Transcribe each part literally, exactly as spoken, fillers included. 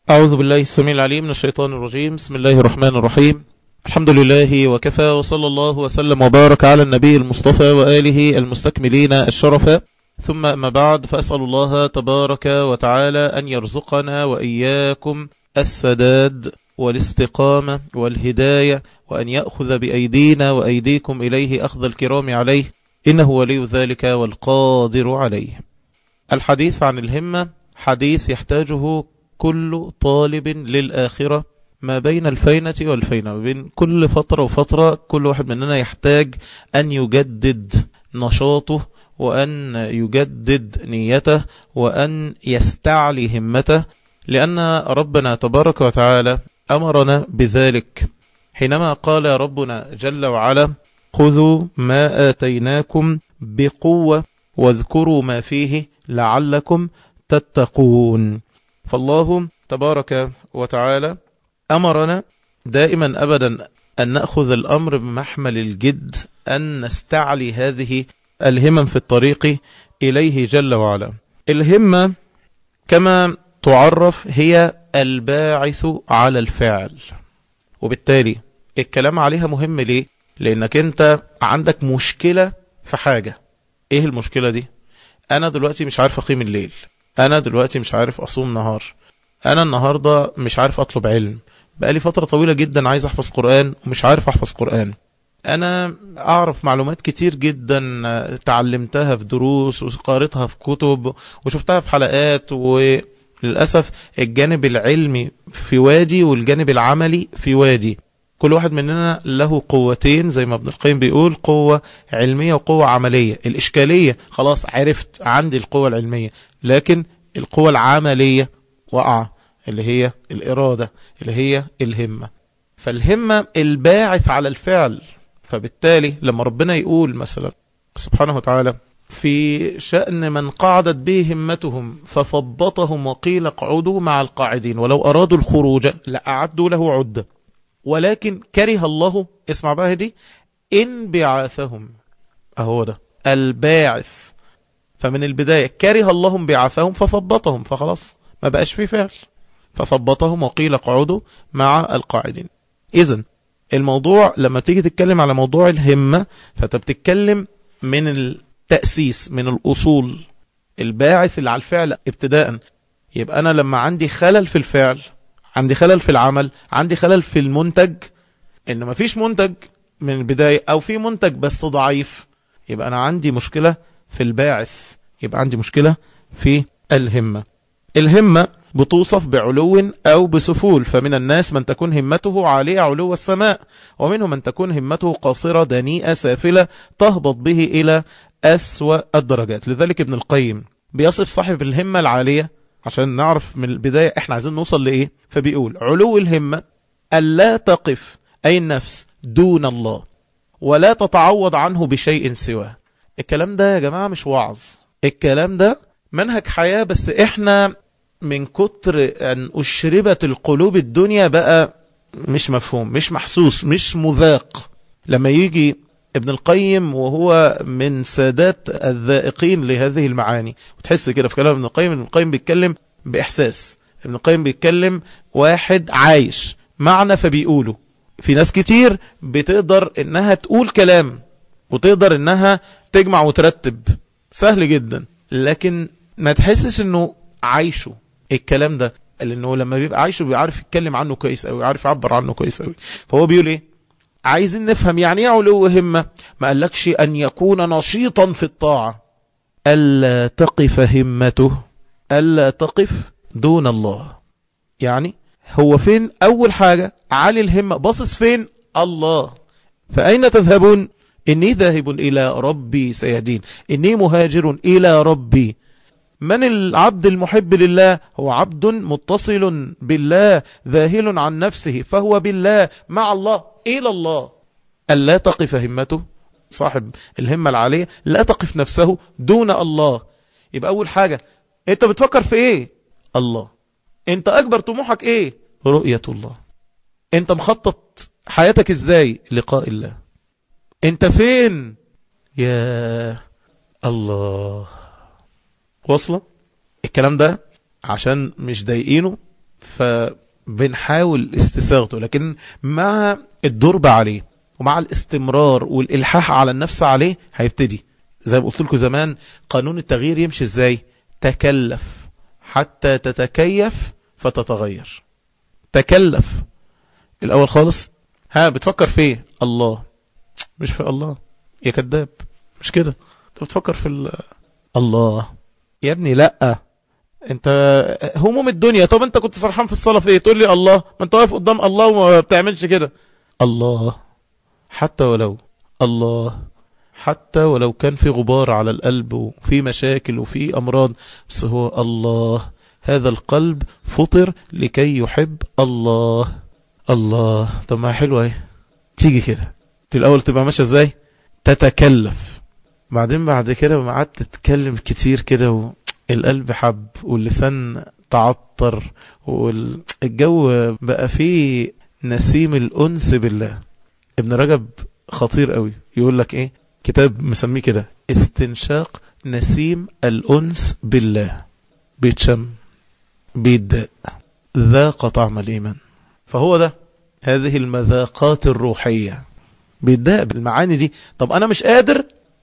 أعوذ بالله السميع العليم من الشيطان الرجيم. بسم الله الرحمن الرحيم. الحمد لله وكفى، وصلى الله وسلم وبارك على النبي المصطفى وآله المستكملين الشرفة، ثم أما بعد، فأسأل الله تبارك وتعالى أن يرزقنا وإياكم السداد والاستقامة والهداية، وأن يأخذ بأيدينا وأيديكم إليه أخذ الكرام عليه، إنه ولي ذلك والقادر عليه. الحديث عن الهمة حديث يحتاجه كل طالب للآخرة، ما بين الفينة والفينة، ما بين كل فترة وفترة كل واحد مننا يحتاج أن يجدد نشاطه، وأن يجدد نيته، وأن يستعلي همته، لأن ربنا تبارك وتعالى أمرنا بذلك حينما قال ربنا جل وعلا: خذوا ما آتيناكم بقوة واذكروا ما فيه لعلكم تتقون. فالله تبارك وتعالى أمرنا دائما أبدا أن نأخذ الأمر بمحمل الجد، أن نستعلي هذه الهمم في الطريق إليه جل وعلا. الهمة كما تعرف هي الباعث على الفعل، وبالتالي الكلام عليها مهم. ليه؟ لأنك أنت عندك مشكلة في حاجة. إيه المشكلة دي؟ أنا دلوقتي مش عارف أقيم الليل، أنا دلوقتي مش عارف أصوم نهار، أنا النهاردة مش عارف أطلب علم، بقالي فترة طويلة جدا عايز أحفظ قرآن ومش عارف أحفظ قرآن، أنا أعرف معلومات كتير جدا تعلمتها في دروس وقارتها في كتب وشفتها في حلقات، وللأسف الجانب العلمي في وادي والجانب العملي في وادي. كل واحد مننا له قوتين، زي ما ابن القيم بيقول: قوة علمية وقوة عملية. الإشكالية خلاص عرفت، عندي القوة العلمية، لكن القوة العملية وقع، اللي هي الإرادة، اللي هي الهمة. فالهمة الباعث على الفعل. فبالتالي لما ربنا يقول مثلا سبحانه وتعالى في شأن من قعدت به همتهم فثبطهم وقيل اقعدوا مع القاعدين ولو أرادوا الخروج لأعدوا له عدة ولكن كره الله، اسمع بقى دي، انبعاثهم. اهو ده الباعث. فمن البداية كره الله انبعاثهم فثبطهم، فخلاص ما بقاش في فعل، فثبطهم وقيل اقعدوا مع القاعدين. اذن الموضوع لما تيجي تتكلم على موضوع الهمة فانت بتتكلم من التأسيس، من الأصول، الباعث اللي على الفعل ابتداء. يبقى أنا لما عندي خلل في الفعل، عندي خلل في العمل، عندي خلل في المنتج، إن ما فيش منتج من البداية أو في منتج بس ضعيف، يبقى أنا عندي مشكلة في الباعث، يبقى عندي مشكلة في الهمة. الهمة بتوصف بعلو أو بسفول، فمن الناس من تكون همته عالية علو السماء، ومنهم من تكون همته قاصرة دنيئة سافلة تهبط به إلى أسوأ الدرجات. لذلك ابن القيم بيصف صاحب الهمة العالية عشان نعرف من البداية احنا عايزين نوصل لإيه، فبيقول: علو الهمة ألا تقف أي النفس دون الله ولا تتعوض عنه بشيء سواه. الكلام ده يا جماعة مش وعظ، الكلام ده منهج حياة، بس احنا من كتر أن أشربت القلوب الدنيا بقى مش مفهوم، مش محسوس، مش مذاق. لما يجي ابن القيم وهو من سادات الذائقين لهذه المعاني، وتحس كده في كلام ابن القيم، ابن القيم بيتكلم بإحساس، ابن القيم بيتكلم واحد عايش معنى فبيقوله. في ناس كتير بتقدر انها تقول كلام وتقدر انها تجمع وترتب سهل جدا، لكن ما تحسش انه عايشه الكلام ده، لانه لما بيبقى عايشه بيعرف يتكلم عنه كويس قوي، يعرف يعبر عنه كويس قوي. فهو بيقول ايه؟ عايزين نفهم يعني ايه علو همة. ما قالكش ان يكون نشيطا في الطاعة، ألا تقف همته، ألا تقف دون الله. يعني هو فين؟ أول حاجة عالي الهمة، باصص فين؟ الله. فأين تذهبون؟ إني ذاهب إلى ربي سيهدين، إني مهاجر إلى ربي. من العبد المحب لله؟ هو عبد متصل بالله ذاهل عن نفسه، فهو بالله مع الله إلى الله. ألا تقف همته، صاحب الهمة العالية لا تقف نفسه دون الله. يبقى أول حاجة أنت بتفكر في إيه؟ الله. أنت أكبر طموحك إيه؟ رؤية الله. أنت مخطط حياتك إزاي؟ لقاء الله. أنت فين؟ يا الله. وصلة الكلام ده عشان مش ضايقينه فبنحاول استساغته، لكن مع الدرب عليه ومع الاستمرار والإلحاح على النفس عليه هيبتدي زي ما قلت لكم زمان. قانون التغيير يمشي ازاي؟ تكلف حتى تتكيف فتتغير. تكلف الأول خالص، ها بتفكر في ايه؟ الله. مش في الله يا كذاب، مش كده. انت بتفكر في الله يا ابني. لا، انت هموم الدنيا. طب انت كنت سرحان في الصلاة في ايه؟ تقول لي الله. ما انت واقف قدام الله وما بتعملش كده. الله حتى ولو الله حتى ولو كان في غبار على القلب وفي مشاكل وفي أمراض، بس هو الله. هذا القلب فطر لكي يحب الله. الله. طب ما حلوة ايه؟ تيجي كده الأول تبقى ماشية ازاي؟ تتكلف. بعدين بعد كده ما قعدت تتكلم كتير كده والقلب حب واللسان تعطر والجو بقى فيه نسيم الأنس بالله. ابن رجب خطير قوي، يقول لك ايه؟ كتاب مسميه كده استنشاق نسيم الأنس بالله. بيتشم، بيداء، ذاق طعم الإيمان. فهو ده هذه المذاقات الروحية، بيداء بالمعاني دي. طب أنا مش قادر،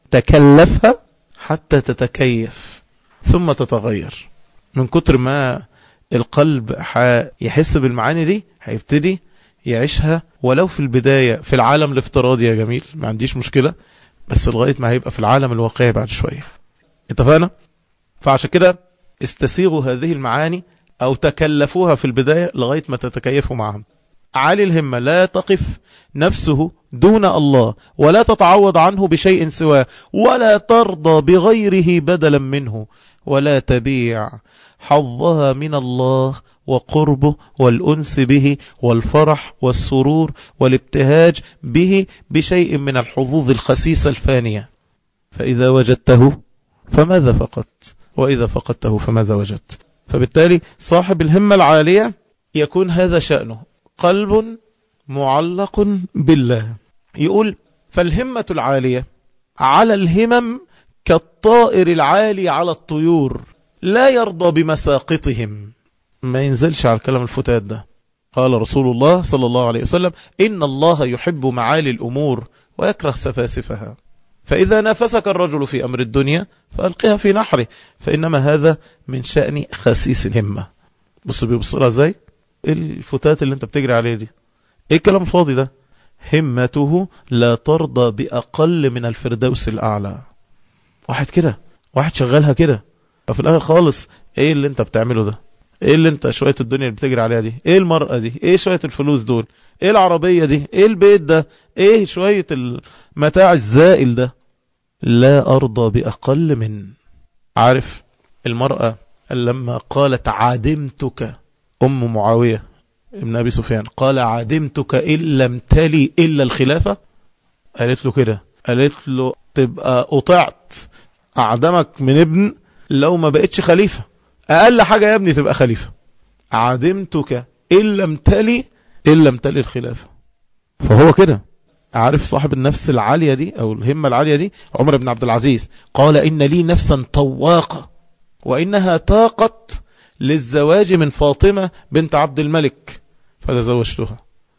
تكلفها حتى تتكيف ثم تتغير. من كتر ما القلب يحس بالمعاني دي هيبتدي يعيشها، ولو في البداية في العالم الافتراضي يا جميل، ما عنديش مشكلة، بس لغاية ما هيبقى في العالم الواقعي بعد شوية. اتفقنا؟ فعشان كده استسيغوا هذه المعاني أو تكلفوها في البداية لغاية ما تتكيفوا معهم. عالي الهمة لا تقف نفسه دون الله ولا تتعوض عنه بشيء سواه ولا ترضى بغيره بدلا منه ولا تبيع حظها من الله وقربه والأنس به والفرح والسرور والابتهاج به بشيء من الحظوظ الخسيسة الفانية. فإذا وجدته فماذا فقدت؟ وإذا فقدته فماذا وجدت؟ فبالتالي صاحب الهمة العالية يكون هذا شأنه، قلب معلق بالله. يقول فالهمة العالية على الهمم كالطائر العالي على الطيور لا يرضى بمساقطهم. ما ينزلش على الكلام الفتات ده. قال رسول الله صلى الله عليه وسلم إن الله يحب معالي الأمور ويكره سفاسفها. فإذا نافسك الرجل في أمر الدنيا فألقها في نحره، فإنما هذا من شأن خسيس الهمة. بص بيبص لها ازاي؟ ايه الفتات اللي انت بتجري عليه دي؟ ايه الكلام الفاضي ده؟ همته لا ترضى بأقل من الفردوس الأعلى. واحد كده، واحد شغالها كده، ففي الآخر خالص ايه اللي انت بتعمله ده؟ ايه اللي انت شوية الدنيا اللي بتجري عليها دي؟ ايه المرأة دي؟ ايه شوية الفلوس دول؟ ايه العربية دي؟ ايه البيت ده؟ ايه شوية المتاع الزائل ده؟ لا أرضى بأقل من. عارف المرأة لما قالت عدمتك، أم معاوية ابن أبي سفيان قال عدمتك إن لم تلي إلا الخلافة، قالت له كده، قالت له تبقى قطعت أعدمك من ابن لو ما بقتش خليفة، أقل حاجة يا ابني تبقى خليفة. عدمتك إن لم تلي إن لم تلي الخلافة. فهو كده. عارف صاحب النفس العالية دي أو الهمة العالية دي عمر بن عبد العزيز قال إن لي نفسا طواقة وإنها طاقت للزواج من فاطمة بنت عبد الملك فتزوجتها،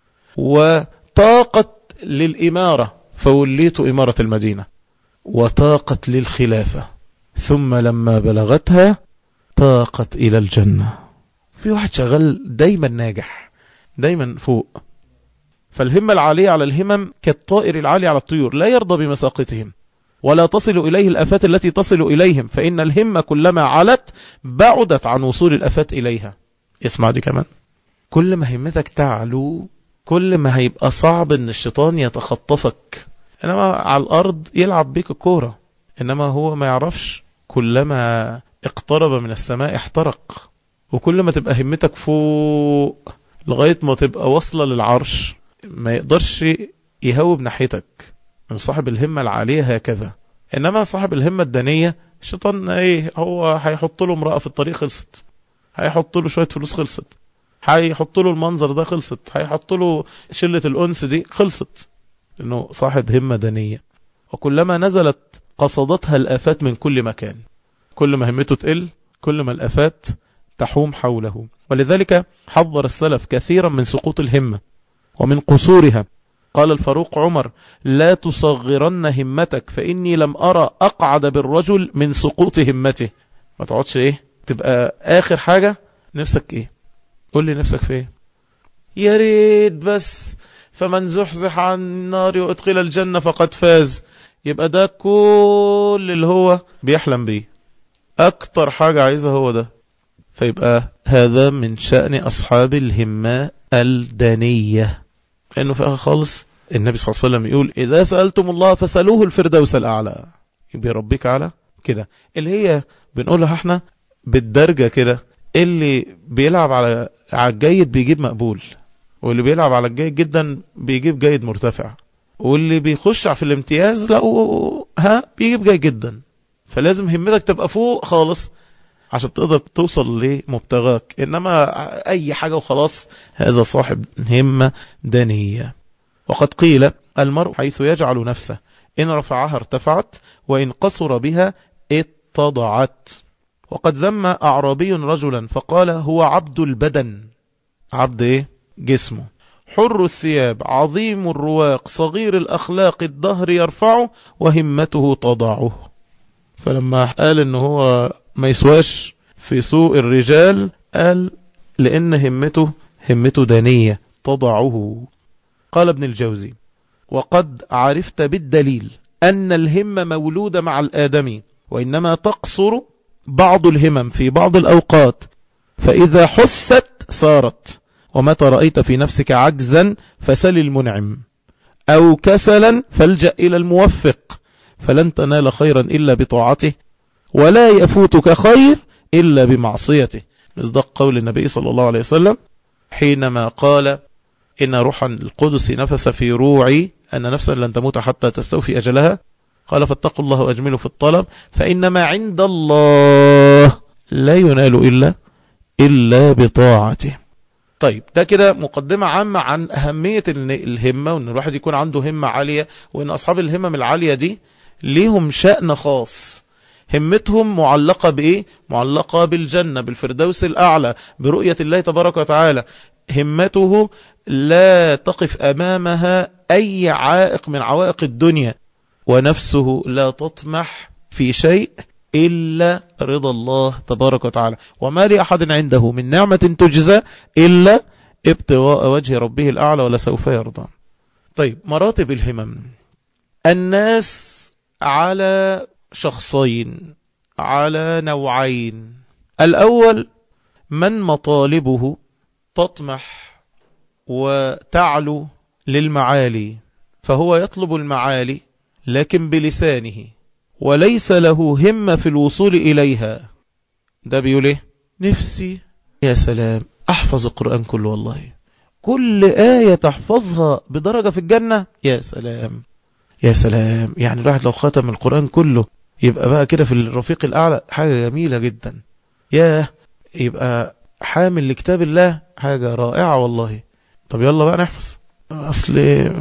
وطاقت للإمارة فوليت إمارة المدينة، وطاقت للخلافة، ثم لما بلغتها طاقت إلى الجنة. في واحد شغال دايما ناجح، دايما فوق. فالهمة العالية على الهمم كالطائر العالي على الطيور لا يرضى بمساقطهم ولا تصل إليه الأفات التي تصل إليهم، فإن الهمة كلما علت بعدت عن وصول الأفات إليها. اسمع دي كمان، كل ما همتك تعلو كل ما هيبقى صعب ان الشيطان يتخطفك. انما على الارض يلعب بيك الكورة، انما هو ما يعرفش كلما اقترب من السماء احترق. وكل ما تبقى همتك فوق لغاية ما تبقى واصلة للعرش ما يقدرش يهوب ناحيتك. صاحب الهمة العالية هكذا. انما صاحب الهمة الدانية الشيطان ايه؟ هو هيحط له امرأة في الطريق خلصت، هيحط له شوية فلوس خلصت، هيحط له المنظر ده خلصت، هيحط له شلة الأنس دي خلصت. لأنه صاحب همة دانية. وكلما نزلت قصدتها الآفات من كل مكان. كل ما همته تقل كل ما الآفات تحوم حوله. ولذلك حذر السلف كثيرا من سقوط الهمة ومن قصورها. قال الفاروق عمر: لا تصغرن همتك فإني لم أرى أقعد بالرجل من سقوط همته. ما تقعدش ايه تبقى آخر حاجة نفسك ايه، قول لي نفسك في ايه. يا ريت بس فمن زحزح عن النار وادخل الجنة فقد فاز. يبقى ده كل اللي هو بيحلم بيه، اكتر حاجة عايزها هو ده. فيبقى هذا من شأن أصحاب الهمة الدانية، لأنه فيها خالص النبي صلى الله عليه وسلم يقول: إذا سألتم الله فسألوه الفردوس الأعلى. يبقى ربك على كده، اللي هي بنقولها احنا بالدرجة كده. اللي بيلعب على على الجيد بيجيب مقبول، واللي بيلعب على الجيد جدا بيجيب جيد مرتفع، واللي بيخش في الامتياز لا ها بيجيب جيد جدا. فلازم همتك تبقى فوق خالص عشان تقدر توصل لمبتغاك. إنما أي حاجة وخلاص هذا صاحب همة دانية. وقد قيل: المرء حيث يجعل نفسه إن رفعها ارتفعت وإن قصر بها اتضعت. وقد ذم أعرابي رجلا فقال: هو عبد البدن. عبد إيه؟ جسمه. حر الثياب عظيم الرواق صغير الأخلاق الدهر يرفعه وهمته تضعه. فلما قال إنه هو ما يسواش في سوء الرجال، قال لأن همته همته دانية تضعه. قال ابن الجوزي: وقد عرفت بالدليل أن الهمة مولودة مع الآدمي، وإنما تقصر بعض الهمم في بعض الأوقات، فإذا حست صارت. ومتى رأيت في نفسك عجزا فسل المنعم، أو كسلا فالجأ إلى الموفق، فلن تنال خيرا إلا بطاعته، ولا يفوتك خير إلا بمعصيته. مصداق قول النبي صلى الله عليه وسلم حينما قال: إن روح القدس نفس في روعي أن نفسا لن تموت حتى تستوفي أجلها. قال: فاتقوا الله وأجملوا في الطلب فإنما عند الله لا ينال إلا إلا بطاعته. طيب ده كده مقدمة عامة عن أهمية الهمة، وأن الواحد يكون عنده همة عالية، وأن أصحاب الهمم العالية دي ليهم شأن خاص. همتهم معلقة بإيه؟ معلقة بالجنة، بالفردوس الأعلى، برؤية الله تبارك وتعالى. همته لا تقف أمامها أي عائق من عوائق الدنيا، ونفسه لا تطمح في شيء إلا رضا الله تبارك وتعالى. وما لأحد عنده من نعمة تجزى إلا ابتغاء وجه ربه الأعلى ولسوف يرضى. طيب مراتب الهمم. الناس على شخصين، على نوعين. الأول من مطالبه تطمح وتعلو للمعالي، فهو يطلب المعالي لكن بلسانه، وليس له همة في الوصول إليها. ده بيقول ايه؟ نفسي يا سلام أحفظ القرآن كله، والله كل آية تحفظها بدرجة في الجنة. يا سلام يا سلام، يعني الواحد لو ختم القرآن كله يبقى بقى كده في الرفيق الأعلى، حاجة جميلة جدا. يا يبقى حامل لكتاب الله، حاجة رائعة والله. طب يلا بقى نحفظ، أصل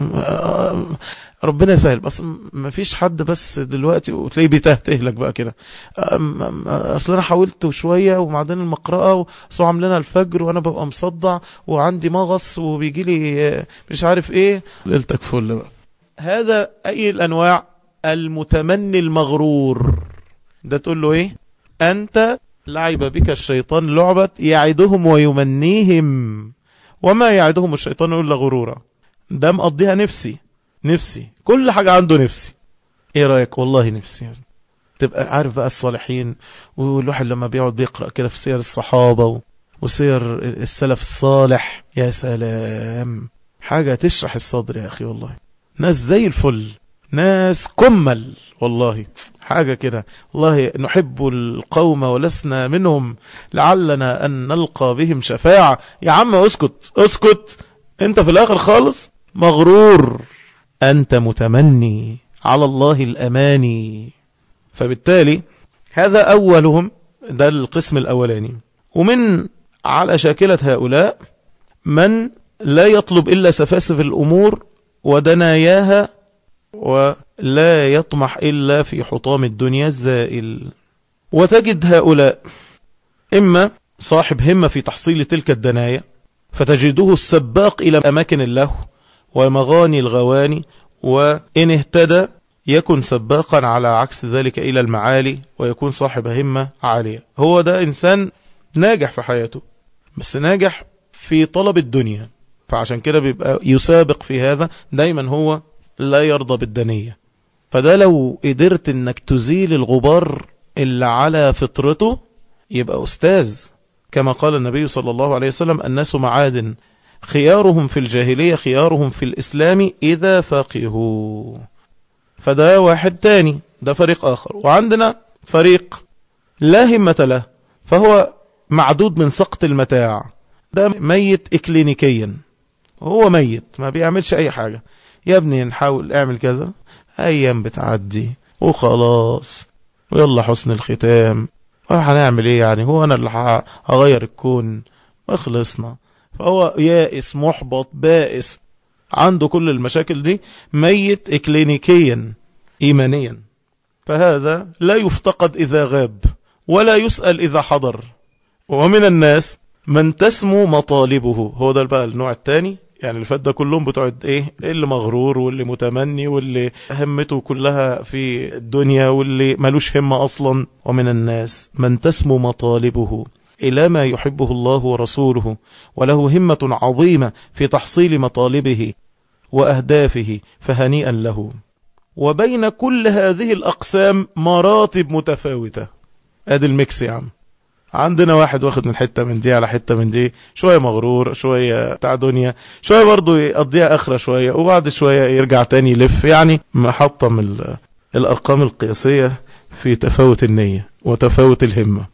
ربنا يسهل، بس ما فيش حد بس دلوقتي وتلاقيه بيتهته لك بقى كده. أصل أنا حاولت شوية وبعدين المقرأة وصوا عاملنا الفجر وأنا ببقى مصدع وعندي مغص وبيجي لي مش عارف إيه، ليلتك فل بقى. هذا أي الأنواع؟ المتمني المغرور. ده تقول له إيه؟ أنت لعب بك الشيطان لعبة يعدهم ويمنيهم وما يعدهم الشيطان إلا غرورا. ده مقضيها نفسي نفسي، كل حاجة عنده نفسي. ايه رأيك؟ والله نفسي يعني. تبقى عارف بقى الصالحين، والواحد لما بيقعد بيقرأ كده في سير الصحابة وسير السلف الصالح، يا سلام، حاجة تشرح الصدر يا أخي والله. ناس زي الفل، ناس كمل والله، حاجة كده. والله نحب القوم ولسنا منهم لعلنا أن نلقى بهم شفاعة. يا عم اسكت اسكت، انت في الآخر خالص مغرور، أنت متمني على الله الأماني. فبالتالي هذا أولهم، ده القسم الأولاني. ومن على شاكلة هؤلاء من لا يطلب إلا سفاسف الأمور ودناياها، ولا يطمح إلا في حطام الدنيا الزائل. وتجد هؤلاء إما صاحب همة في تحصيل تلك الدنايا، فتجده السباق إلى أماكن اللهو ومغاني الغواني، وإن اهتدى يكون سباقا على عكس ذلك إلى المعالي، ويكون صاحب همة عالية. هو ده إنسان ناجح في حياته، بس ناجح في طلب الدنيا، فعشان كده بيبقى يسابق في هذا دايما، هو لا يرضى بالدنية. فده لو قدرت انك تزيل الغبار اللي على فطرته يبقى أستاذ. كما قال النبي صلى الله عليه وسلم: الناس معادن، خيارهم في الجاهلية خيارهم في الإسلام إذا فقهوا. فده واحد تاني، ده فريق آخر. وعندنا فريق لا همة له، فهو معدود من سقط المتاع، ده ميت إكلينيكيا، هو ميت ما بيعملش أي حاجة. يا ابني نحاول اعمل كذا، أيام بتعدي وخلاص، ويلا حسن الختام، وهنعمل ايه يعني، هو أنا اللي هغير الكون، وخلصنا. فهو يائس محبط بائس، عنده كل المشاكل دي، ميت إكلينيكيا إيمانيا. فهذا لا يفتقد إذا غاب، ولا يسأل إذا حضر. ومن الناس من تسمو مطالبه، هو ده بقى النوع الثاني. يعني اللي فات ده كلهم بتوعد ايه، اللي مغرور واللي متمني واللي همته كلها في الدنيا واللي ملوش همة اصلا. ومن الناس من تسمو مطالبه الى ما يحبه الله ورسوله، وله همة عظيمة في تحصيل مطالبه واهدافه، فهنيئا له. وبين كل هذه الاقسام مراتب متفاوتة. ادي الميكس يا عم. عندنا واحد واخد من حتة من دي على حتة من دي، شوية مغرور، شوية بتاع دنيا، شوية برضو يقضيها اخرة شوية، وبعد شوية يرجع تاني يلف. يعني محطم الارقام القياسية في تفاوت النية وتفاوت الهمة.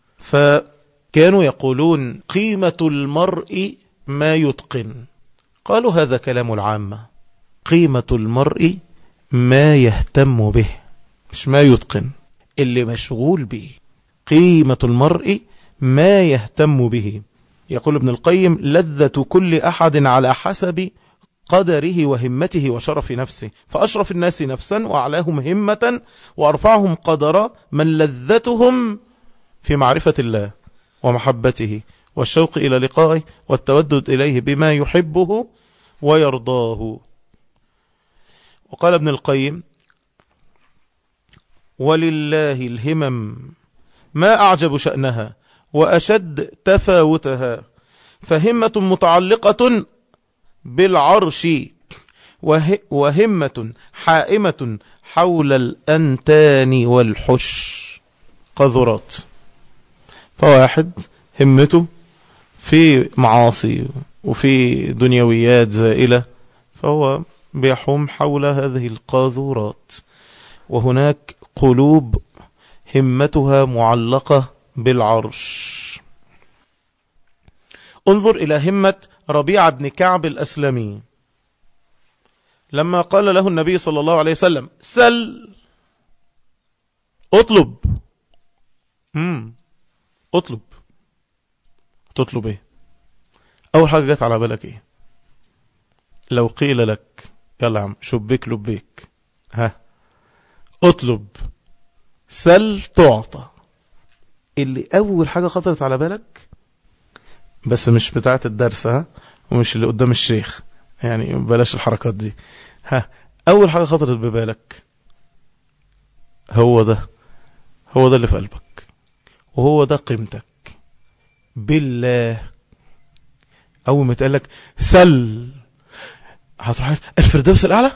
فكانوا يقولون قيمة المرء ما يتقن. قالوا هذا كلام العامة، قيمة المرء ما يهتم به، مش ما يتقن، اللي مشغول به. قيمة المرء ما يهتم به. يقول ابن القيم: لذة كل أحد على حسب قدره وهمته وشرف نفسه، فأشرف الناس نفسا وأعلاهم همة وأرفعهم قدرا من لذتهم في معرفة الله ومحبته والشوق إلى لقائه والتودد إليه بما يحبه ويرضاه. وقال ابن القيم: ولله الهمم ما أعجب شأنها وأشد تفاوتها، فهمة متعلقة بالعرش، وهمة حائمة حول الأنتان والحش قذرات. فواحد همته في معاصي وفي دنيويات زائلة، فهو بيحوم حول هذه القاذورات. وهناك قلوب همتها معلقة بالعرش. انظر إلى همة ربيعة بن كعب الأسلمي، لما قال له النبي صلى الله عليه وسلم: سل، اطلب. مم. اطلب. تطلب ايه؟ اول حاجة جت على بالك ايه؟ لو قيل لك يلا يا عم شبيك لبيك، ها، اطلب، سل تعطى، اللي اول حاجة خطرت على بالك، بس مش بتاعة الدرس، ها، ومش اللي قدام الشيخ، يعني بلاش الحركات دي، ها، اول حاجة خطرت ببالك هو ده، هو ده اللي في قلبك، وهو ده قيمتك بالله. اول ما تقالك سل، هتروح الفردوس الاعلى،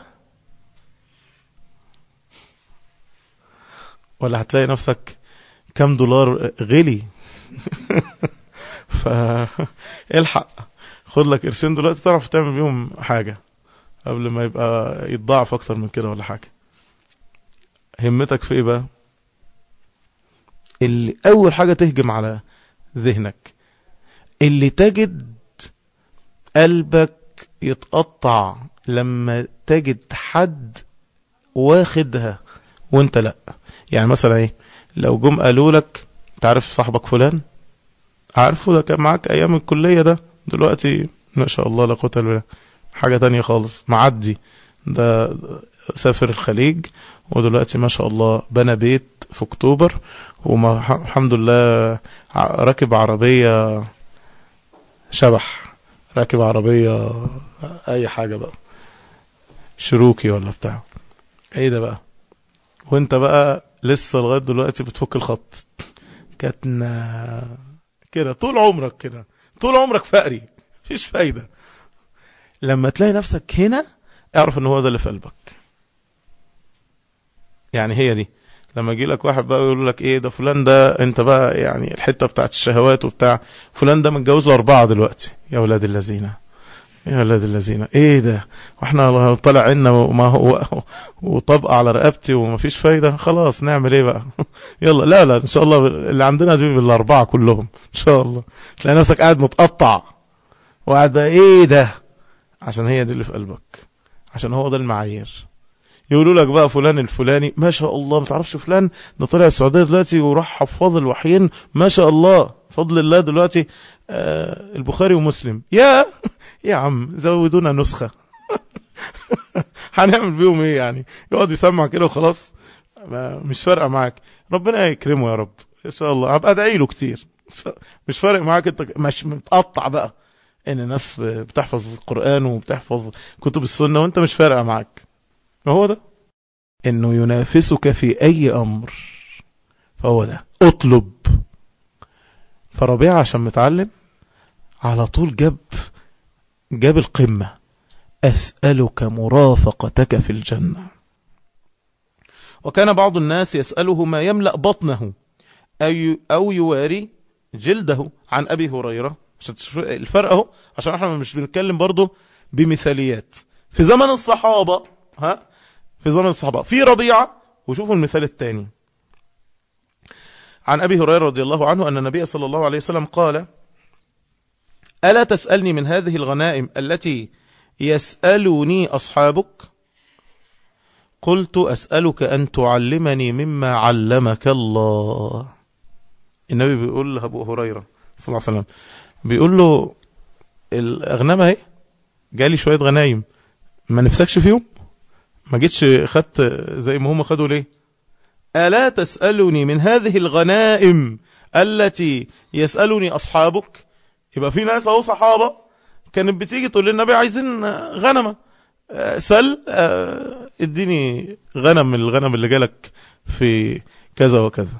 ولا هتلاقي نفسك كم دولار غلي فالحق خد لك قرشين دلوقتي تعرف تعمل بيهم حاجة قبل ما يبقى يتضاعف اكتر من كده ولا حاجة. همتك في ايه بقى؟ اللي اول حاجة تهجم على ذهنك، اللي تجد قلبك يتقطع لما تجد حد واخدها وانت لا. يعني مثلا ايه، لو جم قالوا لك تعرف صاحبك فلان، عارفه ده كان معاك ايام الكلية، ده دلوقتي ما شاء الله لا قوة الا بالله حاجة تانية خالص، معدي، ده سافر الخليج، ودلوقتي ما شاء الله بنى بيت في اكتوبر، والحمد لله راكب عربية شبح، راكب عربية اي حاجة بقى، شروكي ولا بتاع ايه ده بقى. وانت بقى لسه لغاية دلوقتي بتفك الخط، كاتنا كده طول عمرك كده، طول عمرك فقري مفيش فايدة. لما تلاقي نفسك هنا اعرف ان هو ده اللي في قلبك. يعني هي دي لما يجي لك واحد بقى ويقول لك ايه ده فلان ده، انت بقى يعني الحتة بتاعت الشهوات وبتاع، فلان ده متجوز له اربعة دلوقتي، يا ولاد الذين يا ولاد الذين ايه ده، واحنا طالع عنا وما هو وطبق على رقبتي ومفيش فايدة، خلاص نعمل ايه بقى يلا لا لا ان شاء الله اللي عندنا دي بالاربعة كلهم ان شاء الله. تلاقي نفسك قاعد متقطع وقاعد بقى ايه ده، عشان هي دي اللي في قلبك، عشان هو ده المعايير. يقولوا لك بقى فلان الفلاني ما شاء الله، ما تعرفش فلان ده طلع السعودية دلوقتي وراح حفاظ الوحيين ما شاء الله فضل الله دلوقتي آه البخاري ومسلم، يا يا عم زودونا نسخة هنعمل بيهم ايه يعني، يقعد يسمع كده وخلاص، مش فارقة معاك، ربنا يكرمه يا رب ان شاء الله، هبقى ادعي له كتير، مش فارق معاك انت، مش متقطع بقى ان الناس بتحفظ القرآن وبتحفظ كتب السنة وانت مش فارقة معاك. ما هو ده انه ينافسك في اي امر، فهو ده اطلب. فربيع عشان متعلم على طول جاب جاب القمة، أسألك مرافقتك في الجنة. وكان بعض الناس يسأله ما يملأ بطنه أو يواري جلده عن أبي هريرة. الفرق اهو، عشان احنا مش بنتكلم برضو بمثاليات. في زمن الصحابة ها في زمن الصحابة في ربيعة، وشوفوا المثال الثاني عن أبي هريرة رضي الله عنه أن النبي صلى الله عليه وسلم قال: ألا تسألني من هذه الغنائم التي يسألني أصحابك؟ قلت: أسألك أن تعلمني مما علمك الله. النبي بيقول لأبو هريرة صلى الله عليه وسلم، بيقول له الأغنام اهي، جالي شوية غنايم ما نفسكش فيهم؟ ما جيتش خدت زي ما هم خدوا ليه؟ ألا تسألني من هذه الغنائم التي يسألني أصحابك؟ يبقى في ناس اهو صحابة كانت بتيجي تقول للنبي عايزين غنمة، سل اديني غنم من الغنم اللي جالك في كذا وكذا.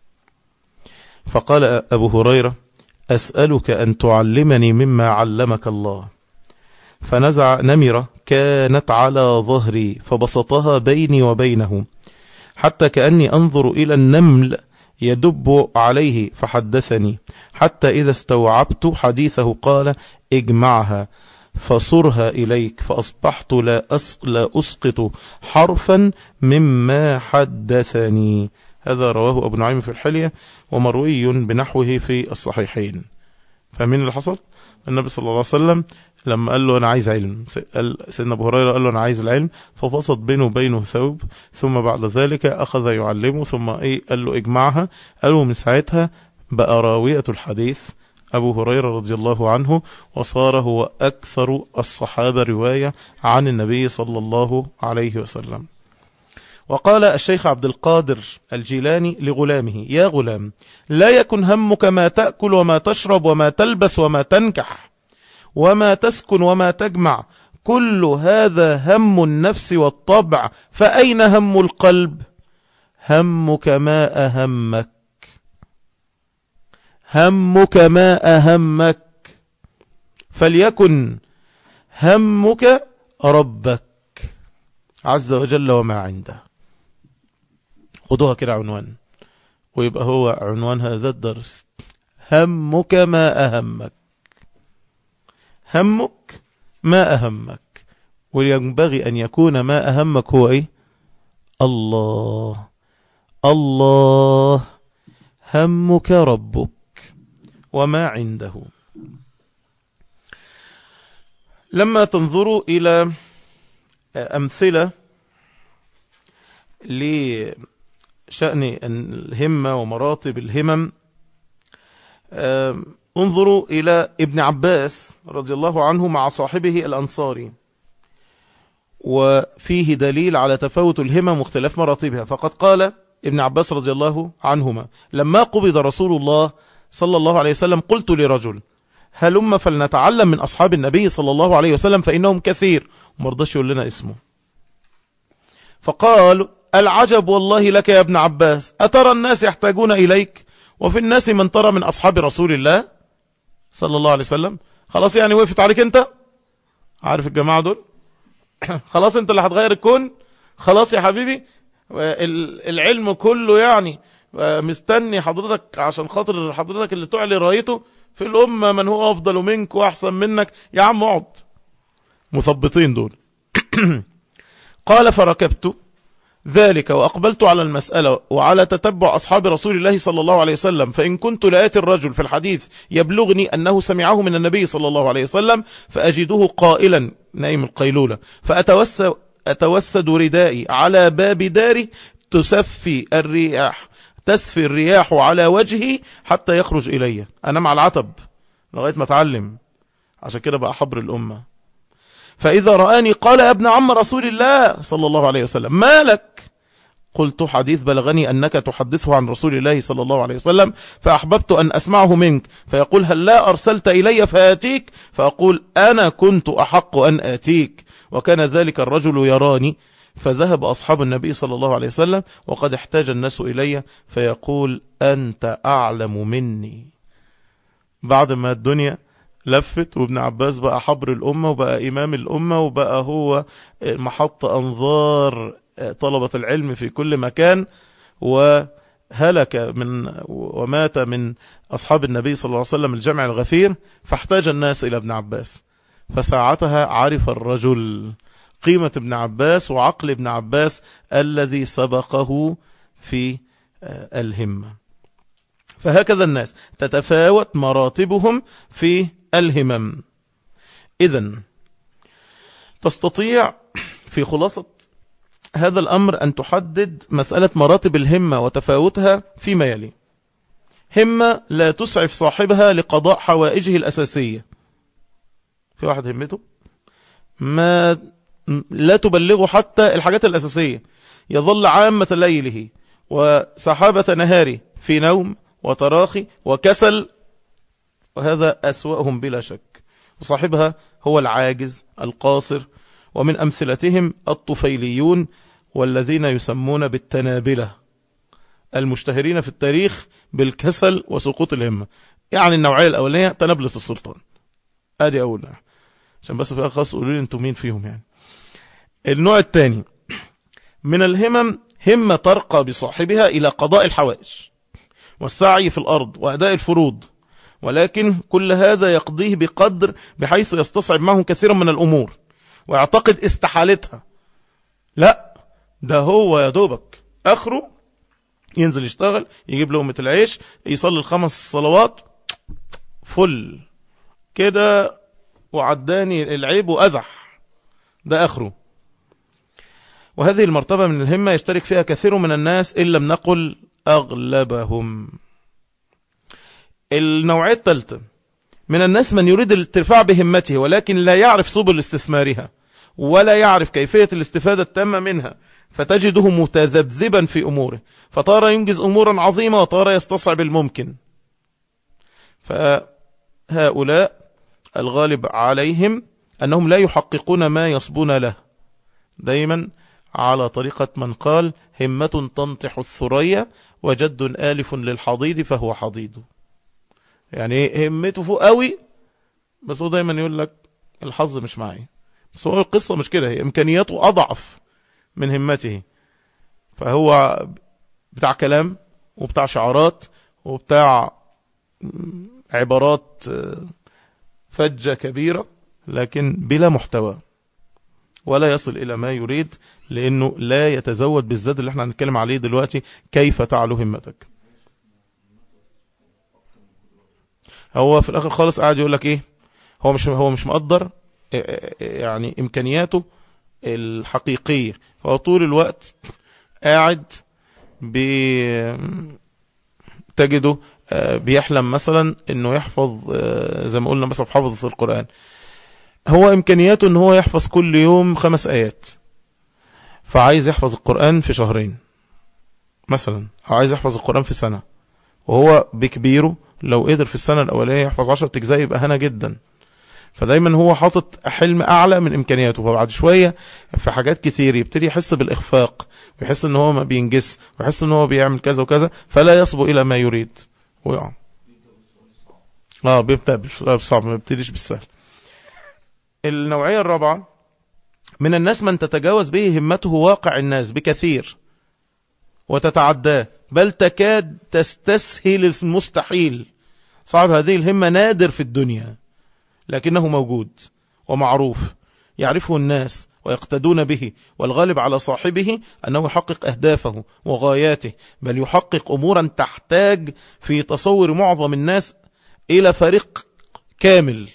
فقال أبو هريرة: أسألك أن تعلمني مما علمك الله. فنزع نمرة كانت على ظهري فبسطها بيني وبينه حتى كأني أنظر إلى النمل يدب عليه، فحدثني حتى إذا استوعبت حديثه قال: اجمعها فصرها إليك. فأصبحت لا, أس لا أسقط حرفا مما حدثني. هذا رواه أبو نعيم في الحلية ومروي بنحوه في الصحيحين. فمين اللي حصل؟ النبي صلى الله عليه وسلم لما قال له أنا عايز علم، سيدنا أبو هريرة قال له أنا عايز العلم، ففصد بينه وبينه ثوب، ثم بعد ذلك أخذ يعلمه، ثم إيه قال له اجمعها. قالوا من ساعتها بقى راوية الحديث أبو هريرة رضي الله عنه، وصار هو أكثر الصحابة رواية عن النبي صلى الله عليه وسلم. وقال الشيخ عبد القادر الجيلاني لغلامه: يا غلام، لا يكن همك ما تأكل وما تشرب وما تلبس وما تنكح وما تسكن وما تجمع، كل هذا هم النفس والطبع، فأين هم القلب؟ همك ما أهمك، همك ما أهمك، فليكن همك ربك عز وجل وما عنده. خذوها كده عنوان، ويبقى هو عنوان هذا الدرس: همك ما أهمك، همك ما أهمك. وينبغي أن يكون ما أهمك هو إيه؟ الله، الله، همك ربك وما عنده. لما تنظروا إلى أمثلة لشأن الهمة ومراتب الهمم، انظروا إلى ابن عباس رضي الله عنه مع صاحبه الأنصاري، وفيه دليل على تفاوت الهمم واختلاف مراتبها. فقد قال ابن عباس رضي الله عنهما لما قبض رسول الله صلى الله عليه وسلم قلت لرجل هلم فلنتعلم من أصحاب النبي صلى الله عليه وسلم فإنهم كثير، مرضاش يقول لنا اسمه. فقال العجب والله لك يا ابن عباس، أترى الناس يحتاجون إليك وفي الناس من ترى من أصحاب رسول الله صلى الله عليه وسلم؟ خلاص يعني وقفت عليك انت؟ عارف الجماعة دول؟ خلاص انت اللي هتغير الكون؟ خلاص يا حبيبي العلم كله يعني مستني حضرتك عشان خاطر حضرتك اللي تعلي رايته في الأمة من هو أفضل منك وأحسن منك. يا عم اقعد، مثبطين دول. قال فركبت ذلك وأقبلت على المسألة وعلى تتبع أصحاب رسول الله صلى الله عليه وسلم، فإن كنت لآتي الرجل في الحديث يبلغني أنه سمعه من النبي صلى الله عليه وسلم فأجده قائلا نايم القيلولة فأتوسد أتوسد ردائي على باب داري تسفي الرياح تسفي الرياح على وجهي حتى يخرج إلي. أنام على العتب لغاية ما أتعلم، عشان كده بقى حبر الأمة. فإذا رآني قال يا ابن عم رسول الله صلى الله عليه وسلم ما لك؟ قلت حديث بلغني أنك تحدثه عن رسول الله صلى الله عليه وسلم فأحببت أن أسمعه منك. فيقول هل لا أرسلت إلي فآتيك؟ فأقول أنا كنت أحق أن آتيك. وكان ذلك الرجل يراني فذهب أصحاب النبي صلى الله عليه وسلم وقد احتاج الناس إلي فيقول أنت أعلم مني. بعد ما الدنيا لفت وابن عباس بقى حبر الأمة وبقى إمام الأمة وبقى هو محط أنظار طلبة العلم في كل مكان، وهلك من ومات من أصحاب النبي صلى الله عليه وسلم الجمع الغفير، فاحتاج الناس إلى ابن عباس. فساعتها عرف الرجل قيمة ابن عباس وعقل ابن عباس الذي سبقه في الهمة. فهكذا الناس تتفاوت مراتبهم في الهمم. إذن تستطيع في خلاصة هذا الأمر أن تحدد مسألة مراتب الهمة وتفاوتها فيما يلي: همة لا تسعف صاحبها لقضاء حوائجه الأساسية. في واحد همته ما لا تبلغه حتى الحاجات الأساسية، يظل عامة ليله وسحابة نهاره في نوم وتراخي وكسل، وهذا أسوأهم بلا شك. وصاحبها هو العاجز القاصر، ومن أمثلتهم الطفيليون والذين يسمون بالتنابلة المشتهرين في التاريخ بالكسل وسقوط الهمة. يعني النوعية الأولانية تنابلة السلطان، ادي أولى، عشان بس في أخص قولوا لي انتم مين فيهم. يعني النوع الثاني من الهمم همة ترقى بصاحبها إلى قضاء الحوائج والسعي في الأرض وأداء الفروض، ولكن كل هذا يقضيه بقدر بحيث يستصعب معه كثيرا من الأمور ويعتقد استحالتها. لا، ده هو يا دوبك آخره ينزل يشتغل، يجيب لقمة العيش، يصلي الخمس صلوات فل كده وعداني العيب وأزح، ده آخره. وهذه المرتبة من الهمة يشترك فيها كثير من الناس إن لم نقل أغلبهم. النوعية الثالثة من الناس من يريد الارتفاع بهمته ولكن لا يعرف سبل استثمارها ولا يعرف كيفية الاستفادة التامة منها، فتجده متذبذبا في أموره، فطار ينجز أمورا عظيمة وطار يستصعب الممكن. فهؤلاء الغالب عليهم أنهم لا يحققون ما يصبون له، دايما على طريقة من قال همة تنطح الثريا وجد آلف للحضيض فهو حضيض. يعني همته فوق قوي، بس هو دايما يقول لك الحظ مش معي. بس هو القصة مش كده، هي إمكانياته أضعف من همته، فهو بتاع كلام وبتاع شعارات وبتاع عبارات فجة كبيرة لكن بلا محتوى، ولا يصل إلى ما يريد، لأنه لا يتزود بالزاد اللي احنا هنتكلم عليه دلوقتي. كيف تعلو همتك؟ هو في الآخر خالص قاعد يقول لك إيه؟ هو مش هو مش مقدر يعني إمكانياته الحقيقية، فهو طول الوقت قاعد بتجده بيحلم مثلا إنه يحفظ زي ما قلنا مثلا حفظ القرآن، هو إمكانياته أنه هو يحفظ كل يوم خمس آيات، فعايز يحفظ القرآن في شهرين مثلا، أو عايز يحفظ القرآن في سنة، وهو بكبيره لو قدر في السنة الأولانية يحفظ عشرة أجزاء يبقى هنا جدا. فدايما هو حاطط حلم أعلى من إمكانياته، فبعد شوية في حاجات كتير يبتدي يحس بالإخفاق، ويحس أنه هو ما بينجس، ويحس أنه هو بيعمل كذا وكذا، فلا يصبو إلى ما يريد ويقع. آه بيبدأ بالصعب، ما بيبتديش بالسهل. النوعية الرابعة من الناس من تتجاوز به همته واقع الناس بكثير وتتعداه، بل تكاد تستسهل المستحيل. صعب هذه الهمة نادر في الدنيا، لكنه موجود ومعروف، يعرفه الناس ويقتدون به، والغالب على صاحبه أنه يحقق أهدافه وغاياته، بل يحقق أمورا تحتاج في تصور معظم الناس إلى فريق كامل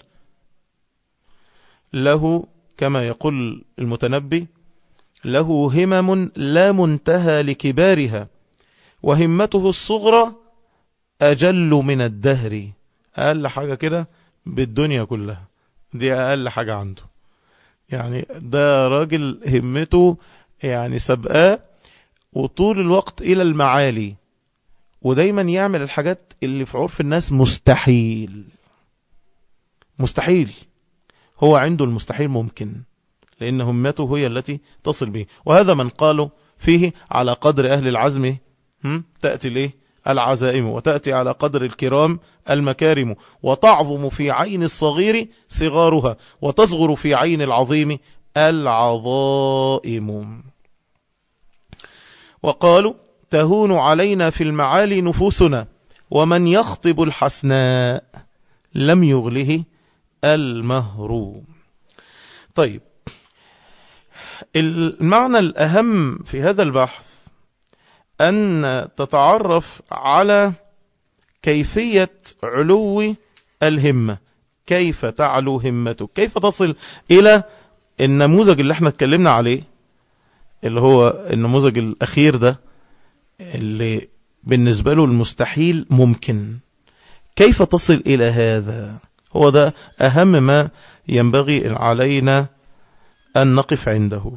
له. كما يقول المتنبي: له همم لا منتهى لكبارها، وهمته الصغرى أجل من الدهر. أقل حاجة كده بالدنيا كلها، دي أقل حاجة عنده. يعني ده راجل همته يعني سبقاه، وطول الوقت إلى المعالي، ودايما يعمل الحاجات اللي في عرف الناس مستحيل. مستحيل هو عنده المستحيل ممكن، لأن همته هي التي تصل به. وهذا من قالوا فيه: على قدر أهل العزم تأتي ليه العزائم، وتأتي على قدر الكرام المكارم، وتعظم في عين الصغير صغارها، وتصغر في عين العظيم العظائم. وقالوا: تهون علينا في المعالي نفوسنا، ومن يخطب الحسناء لم يغله المهر. طيب، المعنى الأهم في هذا البحث أن تتعرف على كيفية علو الهمة، كيف تعلو همتك، كيف تصل إلى النموذج اللي احنا اتكلمنا عليه، اللي هو النموذج الأخير ده اللي بالنسبة له المستحيل ممكن. كيف تصل إلى هذا؟ هو ده أهم ما ينبغي علينا أن نقف عنده.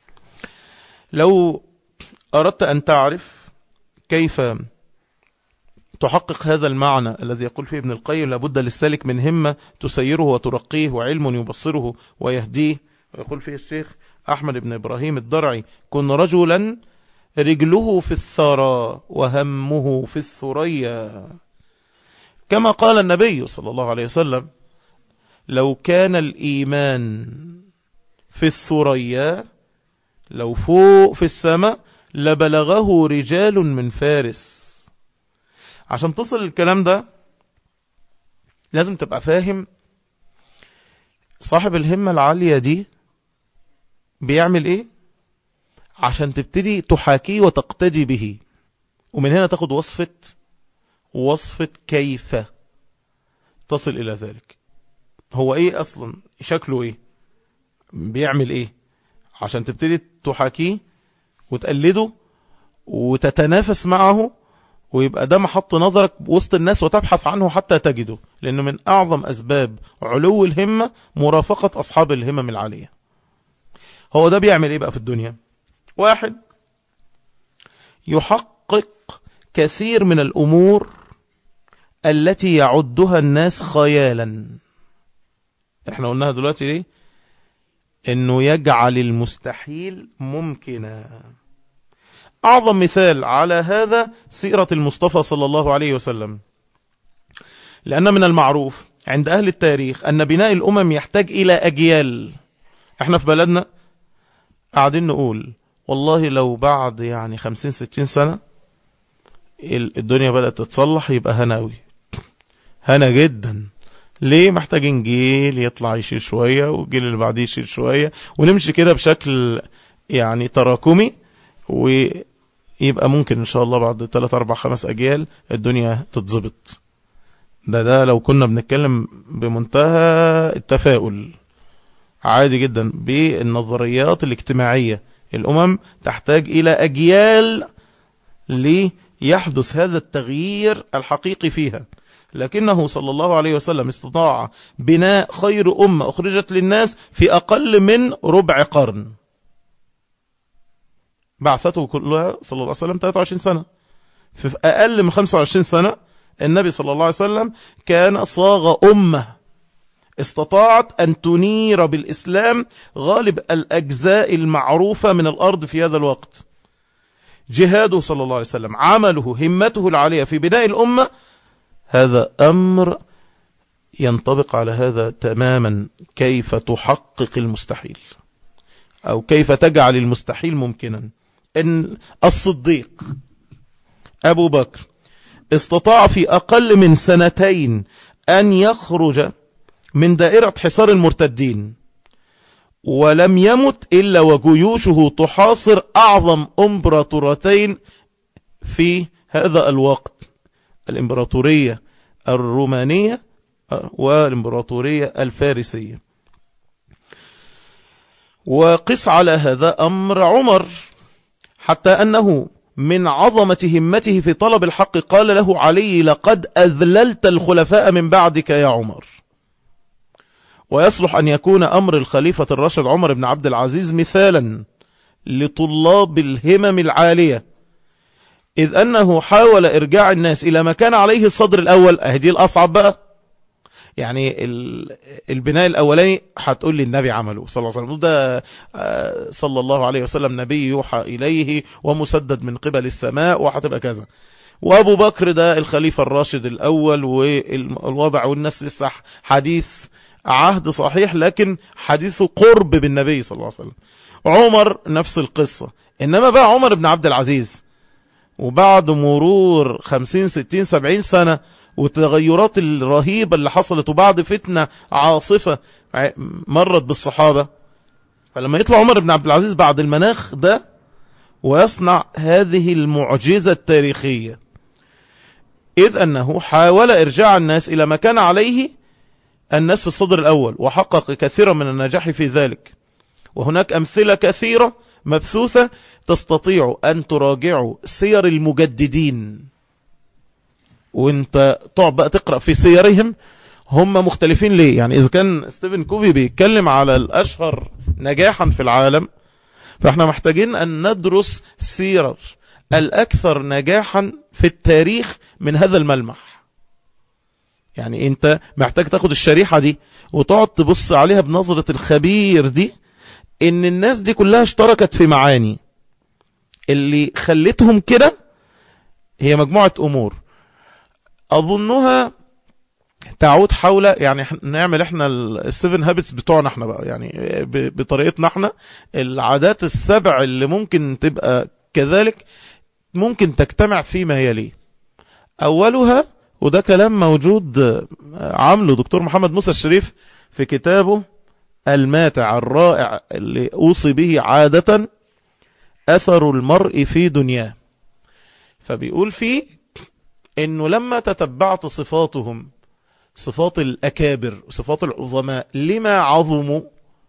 لو أردت أن تعرف كيف تحقق هذا المعنى الذي يقول فيه ابن القيم: لابد للسالك من همة تسيره وترقيه، وعلم يبصره ويهديه. ويقول فيه الشيخ أحمد بن إبراهيم الدرعي: كن رجلا رجله في الثرى وهمه في الثريا. كما قال النبي صلى الله عليه وسلم: لو كان الإيمان في الثريا، لو فوق في السماء، لبلغه رجال من فارس. عشان تصل الكلام ده لازم تبقى فاهم صاحب الهمة العالية دي بيعمل ايه، عشان تبتدي تحاكيه وتقتدي به. ومن هنا تاخد وصفة وصفة كيف تصل إلى ذلك. هو ايه اصلا، شكله ايه، بيعمل ايه، عشان تبتدي تحاكيه وتقلده وتتنافس معه، ويبقى ده محط نظرك وسط الناس وتبحث عنه حتى تجده. لأنه من أعظم أسباب علو الهمة مرافقة أصحاب الهمم العالية. هو ده بيعمل إيه بقى في الدنيا؟ واحد، يحقق كثير من الأمور التي يعدها الناس خيالا. احنا قلناها دلوقتي ليه؟ انه يجعل المستحيل ممكنا. أعظم مثال على هذا سيرة المصطفى صلى الله عليه وسلم، لأن من المعروف عند أهل التاريخ أن بناء الأمم يحتاج إلى أجيال. احنا في بلدنا قاعدين نقول والله لو بعد يعني خمسين ستين سنة الدنيا بدأت تتصلح يبقى هناوي هنا جدا. ليه؟ محتاجين جيل يطلع يشيل شوية، والجيل اللي بعديه يشيل شوية، ونمشي كده بشكل يعني تراكمي، ويبقى ممكن إن شاء الله بعد ثلاثة أربعة خمس أجيال الدنيا تتظبط. ده ده لو كنا بنتكلم بمنتهى التفاؤل عادي جدا بالنظريات الاجتماعية. الأمم تحتاج إلى أجيال ليحدث هذا التغيير الحقيقي فيها. لكنه صلى الله عليه وسلم استطاع بناء خير أمة أخرجت للناس في أقل من ربع قرن. بعثته كلها صلى الله عليه وسلم ثلاثة وعشرين سنة، في أقل من خمسة وعشرين سنة النبي صلى الله عليه وسلم كان صاغ أمة استطاعت أن تنير بالإسلام غالب الأجزاء المعروفة من الأرض في هذا الوقت. جهاده صلى الله عليه وسلم، عمله، همته العالية في بناء الأمة، هذا أمر ينطبق على هذا تماما. كيف تحقق المستحيل أو كيف تجعل المستحيل ممكنا؟ إن الصديق أبو بكر استطاع في أقل من سنتين أن يخرج من دائرة حصار المرتدين، ولم يمت إلا وجيوشه تحاصر أعظم إمبراطورتين في هذا الوقت، الإمبراطورية الرومانية والإمبراطورية الفارسية. وقس على هذا أمر عمر، حتى أنه من عظمة همته في طلب الحق قال له علي: لقد أذللت الخلفاء من بعدك يا عمر. ويصلح أن يكون أمر الخليفة الراشد عمر بن عبد العزيز مثالا لطلاب الهمم العالية، إذ أنه حاول إرجاع الناس إلى ما كان عليه الصدر الأول. أهدي الأصعب بقى، يعني البناء الأولاني هتقول لي النبي عمله صلى الله عليه وسلم، ده صلى الله عليه وسلم نبي يوحى إليه ومسدد من قبل السماء وهتبقى كذا. وأبو بكر ده الخليفة الراشد الأول، والوضع والناس لسه حديث عهد صحيح لكن حديثه قرب بالنبي صلى الله عليه وسلم. عمر نفس القصة. إنما بقى عمر بن عبد العزيز، وبعد مرور خمسين ستين سبعين سنة والتغيرات الرهيبة اللي حصلت، وبعد فتنة عاصفة مرت بالصحابة، فلما يطلع عمر بن عبد العزيز بعد المناخ ده ويصنع هذه المعجزة التاريخية، إذ أنه حاول إرجاع الناس إلى ما كان عليه الناس في الصدر الأول، وحقق كثيرا من النجاح في ذلك. وهناك أمثلة كثيرة مبثوثة تستطيع أن تراجعوا سير المجددين، وانت تقعد بقى تقرأ في سيرهم هم مختلفين ليه. يعني إذا كان ستيفن كوفي بيتكلم على الأشهر نجاحا في العالم، فاحنا محتاجين أن ندرس سير الأكثر نجاحا في التاريخ من هذا الملمح. يعني انت محتاج تاخد الشريحة دي وتقعد تبص عليها بنظرة الخبير دي، ان الناس دي كلها اشتركت في معاني اللي خلتهم كده. هي مجموعة امور اظنها تعود حول، يعني نعمل احنا السيفن هابتس بتوعنا احنا بقى، يعني بطريقتنا احنا، العادات السبع اللي ممكن تبقى كذلك ممكن تجتمع فيما يلي. اولها، وده كلام موجود عامله دكتور محمد موسى الشريف في كتابه الماتع الرائع اللي أوصي به عادة، أثر المرء في دنياه. فبيقول فيه إنه لما تتبعت صفاتهم، صفات الأكابر وصفات العظماء، لما عظموا،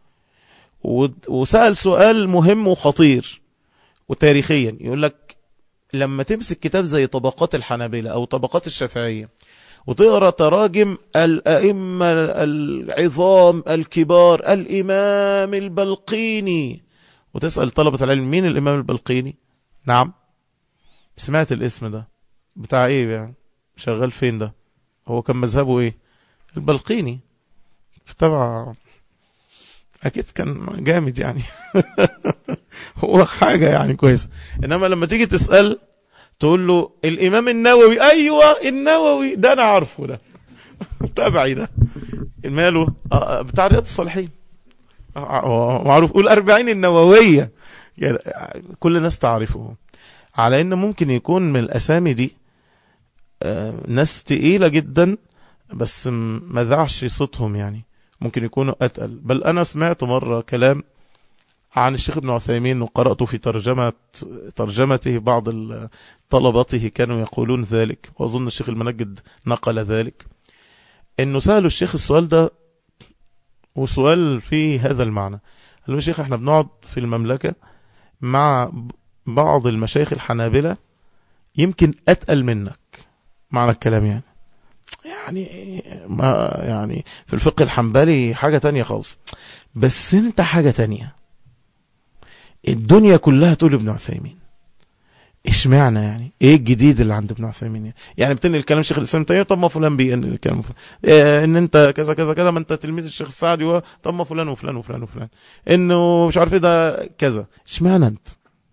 وسأل سؤال مهم وخطير وتاريخيا، يقول لك لما تمسك كتاب زي طبقات الحنابلة أو طبقات الشافعية وتقرأ تراجم الأئمة العظام الكبار، الإمام البلقيني، وتسأل طلبة العلم مين الإمام البلقيني؟ نعم، سمعت الاسم ده بتاع ايه يعني، شغال فين ده، هو كان مذهبه ايه؟ البلقيني، طبعا اكيد كان جامد يعني هو حاجة يعني كويسة. انما لما تيجي تسأل تقول له الامام النووي، ايوه النووي ده انا عارفه، ده تابعي ده ماله بتاع رياض الصالحين معروف، قول أربعين النووية، يعني كل الناس تعرفه. على ان ممكن يكون من الاسامي دي ناس تقيلة جدا بس ما ذعش صوتهم، يعني ممكن يكونوا أتقل. بل أنا سمعت مرة كلام عن الشيخ ابن عثيمين وقرأته في ترجمة ترجمته، بعض طلبته كانوا يقولون ذلك، وأظن الشيخ المنجد نقل ذلك، إنه سألوا الشيخ السؤال ده، وسؤال فيه هذا المعنى. قال له: يا شيخ احنا بنقعد في المملكة مع بعض المشايخ الحنابلة يمكن أتقل منك، معنى الكلام يعني يعني ما يعني في الفقه الحنبلي حاجة تانية خالص، بس انت حاجة تانية. الدنيا كلها تقول ابن عثيمين، اشمعنى يعني؟ ايه الجديد اللي عند ابن عثيمين يعني؟ يعني بتنقل الكلام شيخ الاسلام تيميه، طب ما فلان بينقل الكلام إيه ان انت كذا كذا كذا، ما انت تلميذ الشيخ السعدي، طب ما فلان وفلان وفلان وفلان انه مش عارف ايه ده كذا، اشمعنى انت؟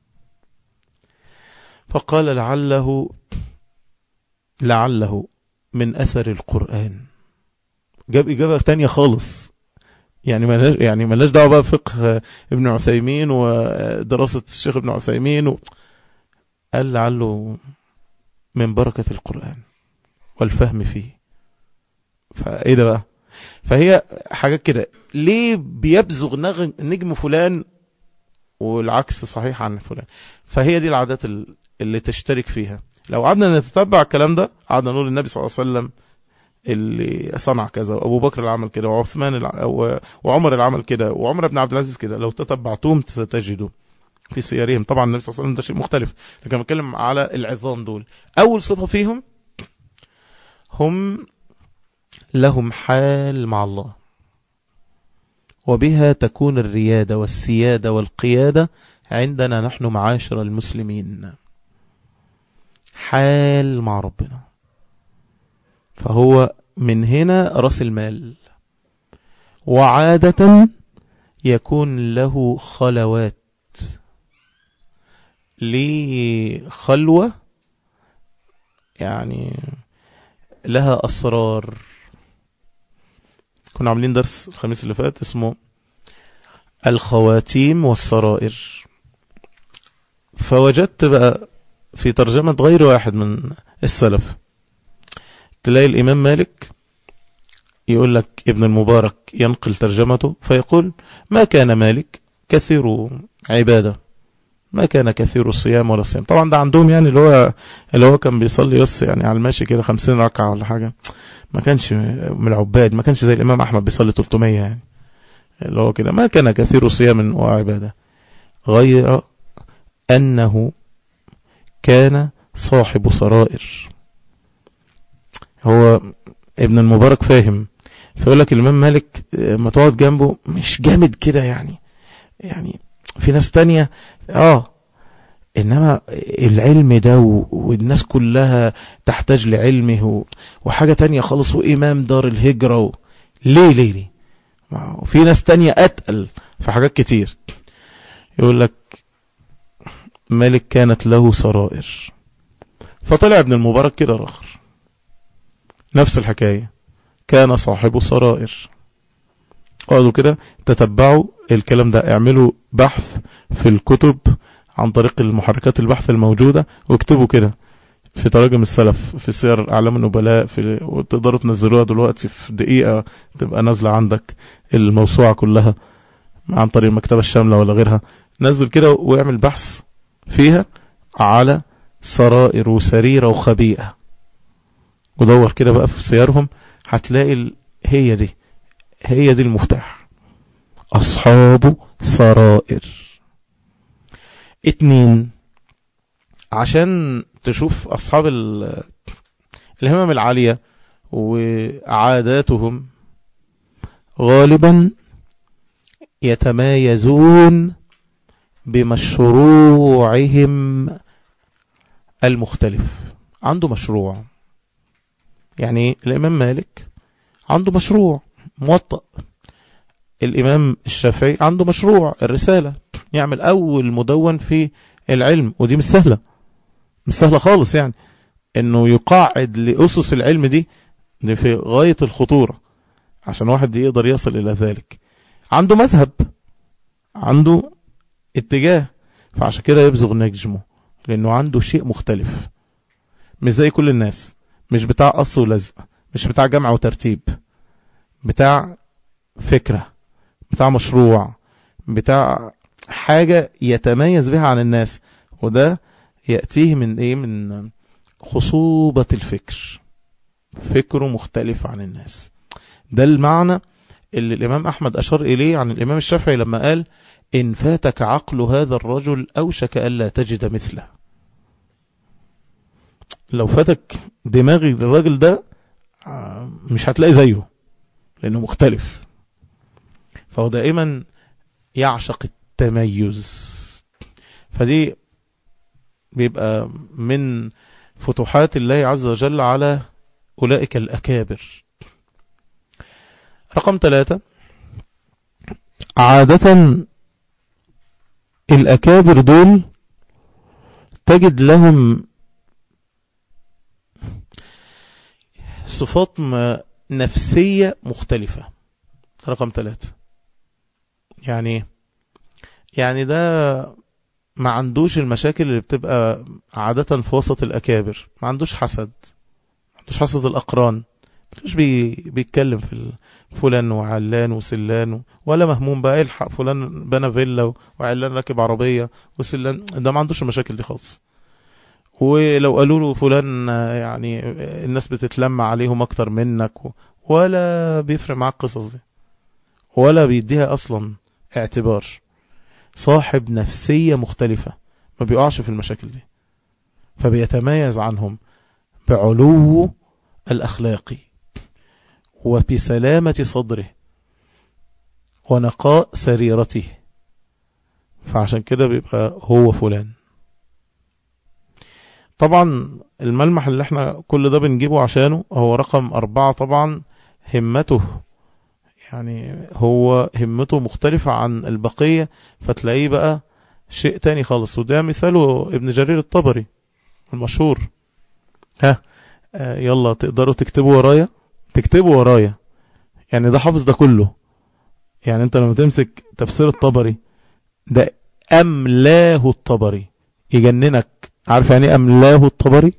فقال لعله لعله من اثر القرآن. جاب اجابه تانية خالص، يعني ملاش يعني ملاش دعوه بقى بفقه ابن عثيمين ودراسه الشيخ ابن عثيمين و... قال لعله من بركه القرآن والفهم فيه. فايه ده بقى؟ فهي حاجات كده. ليه بيبزغ نجم فلان والعكس صحيح عن فلان؟ فهي دي العادات اللي تشترك فيها. لو قعدنا نتتبع الكلام ده، قعدنا نقول النبي صلى الله عليه وسلم اللي صنع كذا، وابو بكر اللي عمل كده، وعثمان الع... وعمر اللي عمل كده، وعمر بن عبد العزيز كده، لو تتبعتهم ستجدوا في سيارهم. طبعا النبي صلى الله عليه وسلم ده شيء مختلف، لكن بتكلم على العظام دول. اول صفه فيهم هم لهم حال مع الله، وبها تكون الريادة والسيادة والقيادة عندنا نحن معاشر المسلمين. حال مع ربنا، فهو من هنا رأس المال. وعادة يكون له خلوات، ليه خلوة يعني لها أسرار. كنا عاملين درس الخميس اللي فات اسمه الخواتيم والسرائر، فوجدت بقى في ترجمة غير واحد من السلف، تلاقي الإمام مالك يقول لك ابن المبارك ينقل ترجمته فيقول ما كان مالك كثير عبادة، ما كان كثير الصيام ولا الصيام. طبعا ده عندهم يعني اللي هو اللي هو كان بيصلي يص يعني على الماشي كده خمسين ركعة ولا حاجة، ما كانش من العباد، ما كانش زي الإمام أحمد بيصلي ثلاثمية يعني، اللي هو كده ما كان كثير صيام وعبادة، غير أنه كان صاحب سرائر. هو ابن المبارك فاهم، فيقول لك الإمام مالك ما تقعد جنبه مش جامد كده يعني، يعني في ناس تانية اه انما العلم ده والناس كلها تحتاج لعلمه وحاجة تانية خالص، وإمام دار الهجرة و... ليه ليه ليه وفي ناس تانية أتقل في حاجات كتير. يقول لك مالك كانت له سرائر، فطلع ابن المبارك كده رخر نفس الحكاية، كان صاحب سرائر. قالوا كده تتبعوا الكلام ده، اعملوا بحث في الكتب عن طريق المحركات البحث الموجودة، واكتبوا كده في تراجم السلف في سير أعلام النبلاء في، وتقدروا تنزلوها دلوقتي في دقيقة تبقى نازلة عندك الموسوعة كلها عن طريق المكتبة الشاملة ولا غيرها. نزل كده واعمل بحث فيها على سرائر وسريرة وخبيئة، ودور كده بقى في سيرهم، هتلاقي ال... هي دي هي دي المفتاح، أصحاب سرائر. اتنين، عشان تشوف أصحاب الهمم العالية وعاداتهم، غالبا يتمايزون بمشروعهم المختلف. عنده مشروع، يعني الإمام مالك عنده مشروع موطأ، الإمام الشافعي عنده مشروع الرسالة، يعمل أول مدون في العلم، ودي مش سهلة مش سهلة خالص، يعني انه يقاعد لأسس العلم دي دي في غاية الخطورة عشان واحد يقدر يصل إلى ذلك. عنده مذهب، عنده اتجاه، فعشان كده يبزغ نجمه، لأنه عنده شيء مختلف، مش زي كل الناس، مش بتاع قص ولزق، مش بتاع جمع وترتيب، بتاع فكرة، بتاع مشروع، بتاع حاجة يتميز بها عن الناس. وده يأتيه من ايه؟ من خصوبة الفكر، فكره مختلف عن الناس. ده المعنى اللي الإمام أحمد أشار إليه عن الإمام الشافعي لما قال إن فاتك عقل هذا الرجل أوشك ألا تجد مثله. لو فاتك دماغ الراجل ده مش هتلاقي زيه لأنه مختلف. فهو دائما يعشق التميز. فدي بيبقى من فتوحات الله عز وجل على أولئك الأكابر. رقم ثلاثة، عادة الأكابر دول تجد لهم صفات نفسية مختلفة. رقم ثلاثة يعني يعني ده ما عندوش المشاكل اللي بتبقى عادة في وسط الأكابر. ما عندوش حسد، ما عندوش حسد الأقران، مش بي بيتكلم في فلان وعلان وسلان، ولا مهموم بقى يلحق فلان بنى فيلا وعلان راكب عربية وسلان. ده ما عندوش المشاكل دي خالص. ولو قالوا له فلان يعني الناس بتتلمع عليهم اكتر منك، ولا بيفرق معاك القصص دي، ولا بيديها اصلا اعتبار. صاحب نفسية مختلفة، ما بيقعش في المشاكل دي، فبيتميز عنهم بعلو الأخلاقي وبسلامة صدره ونقاء سريرته. فعشان كده بيبقى هو فلان. طبعا الملمح اللي احنا كل ده بنجيبه عشانه هو رقم أربعة. طبعا همته، يعني هو همته مختلفة عن البقية، فتلاقيه بقى شيء تاني خالص. وده مثاله ابن جرير الطبري المشهور. ها آه يلا تقدروا تكتبوا ورايا، تكتبوا ورايا. يعني ده حافظ ده كله. يعني انت لما تمسك تفسير الطبري ده أملاه الطبري يجننك. عارف يعني أملاه الطبري؟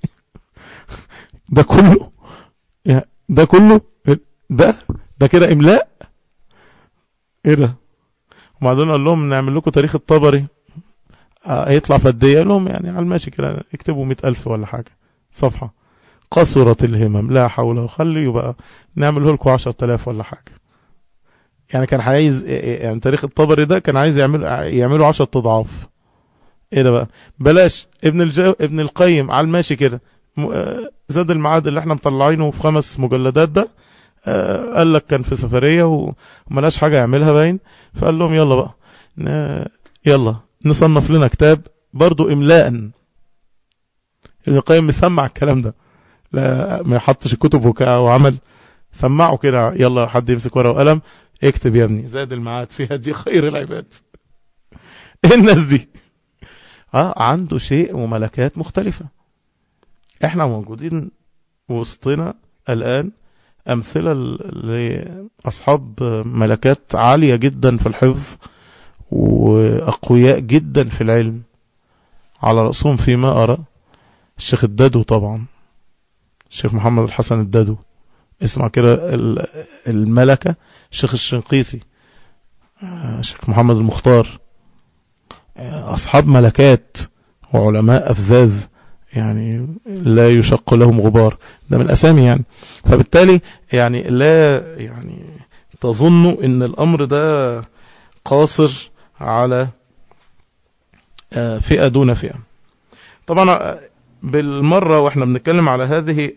ده كله، ده كله، ده ده كده إملاء. ايه ده؟ وبعدين قال لهم نعمل لكم تاريخ الطبري هيطلع فدية. قال لهم يعني على الماشي كده اكتبوا مئة ألف ولا حاجة صفحة. قصرت الهمم لا حول، وخليه بقى نعمله لكم عشرة آلاف ولا حاجة. يعني كان عايز يعني تاريخ الطبري ده كان عايز يعمل يعملوا عشرة اضعاف. ايه ده بقى؟ بلاش ابن الجو ابن القيم على الماشي كده زاد المعاد اللي احنا مطلعينه في خمس مجلدات ده، قال لك كان في سفرية وملاش حاجة يعملها باين، فقال لهم يلا بقى يلا نصنف لنا كتاب برضو إملاء. ابن القيم مسمع الكلام ده، لا ما يحطش الكتب وكا وعمل سمعوا كده. يلا حد يمسك ورقة وقلم اكتب يا ابني زاد المعاد في هدي خير العباد. ايه الناس دي؟ اه عنده شيء وملكات مختلفة. احنا موجودين وسطنا الآن أمثلة لأصحاب ملكات عالية جدا في الحفظ وأقوياء جدا في العلم. على رأسهم فيما أرى الشيخ الدادو، طبعا الشيخ محمد الحسن الدادو، اسمع كده الملكة. الشيخ الشنقيطي، الشيخ محمد المختار، أصحاب ملكات وعلماء أفذاذ يعني لا يشق لهم غبار. ده من الأسامي يعني. فبالتالي يعني لا يعني تظنوا ان الأمر ده قاصر على فئة دون فئة. طبعا بالمرة واحنا بنتكلم على هذه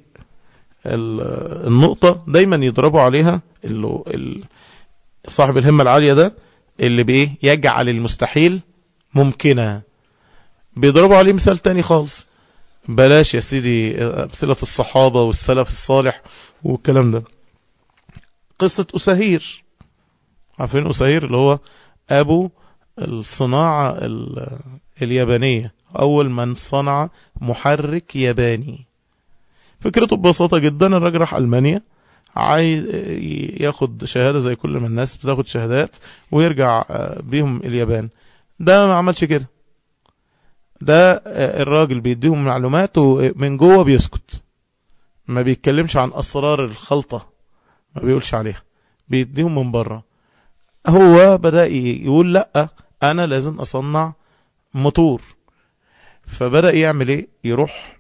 النقطة دايما يضربوا عليها اللي صاحب الهمة العالية ده اللي بإيه يجعل المستحيل ممكنة. بيضربوا عليه مثال تاني خالص. بلاش يا سيدي أمثلة الصحابة والسلف الصالح والكلام ده. قصة أساهير، عارفين أساهير اللي هو أبو الصناعة اليابانية، أول من صنع محرك ياباني. فكرته ببساطة جدا، الراجل راح ألمانيا عايز ياخد شهادة زي كل ما الناس بتاخد شهادات ويرجع بيهم اليابان. ده ما عملش كده. ده الراجل بيديهم معلومات ومن جوه بيسكت، ما بيتكلمش عن أسرار الخلطة، ما بيقولش عليها، بيديهم من بره. هو بدأ يقول لأ أنا لازم أصنع موتور. فبدأ يعمل إيه؟ يروح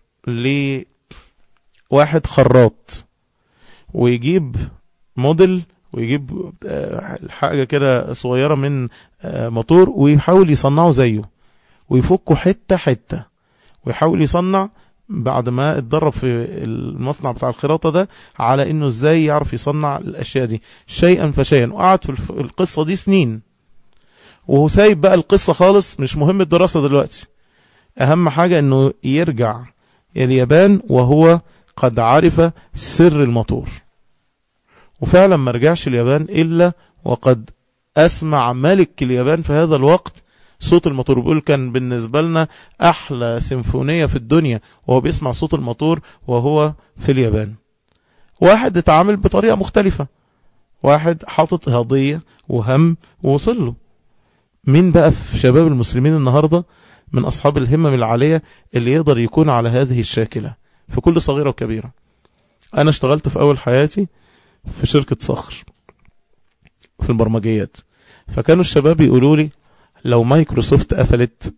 لواحد خراط ويجيب موديل ويجيب حاجة كده صغيرة من موتور ويحاول يصنعه زيه ويفكه حتة حتة ويحاول يصنع بعد ما اتدرب في المصنع بتاع الخراطة ده على انه ازاي يعرف يصنع الاشياء دي شيئا فشيئا، وقعد في القصة دي سنين، وهو سايب بقى القصة خالص، مش مهم الدراسة دلوقتي، اهم حاجة انه يرجع اليابان وهو قد عرف سر الموتور. وفعلا ما رجعش اليابان الا وقد اسمع ملك اليابان في هذا الوقت صوت الموتور. بيقول كان بالنسبة لنا احلى سيمفونية في الدنيا وهو بيسمع صوت الموتور وهو في اليابان. واحد اتعامل بطريقة مختلفة، واحد حاطط هضية وهم ووصل له. مين بقى في شباب المسلمين النهاردة من أصحاب الهمم العالية اللي يقدر يكون على هذه الشاكلة في كل صغيرة وكبيرة؟ أنا اشتغلت في أول حياتي في شركة صخر في البرمجيات، فكانوا الشباب يقولوا لي لو مايكروسوفت قفلت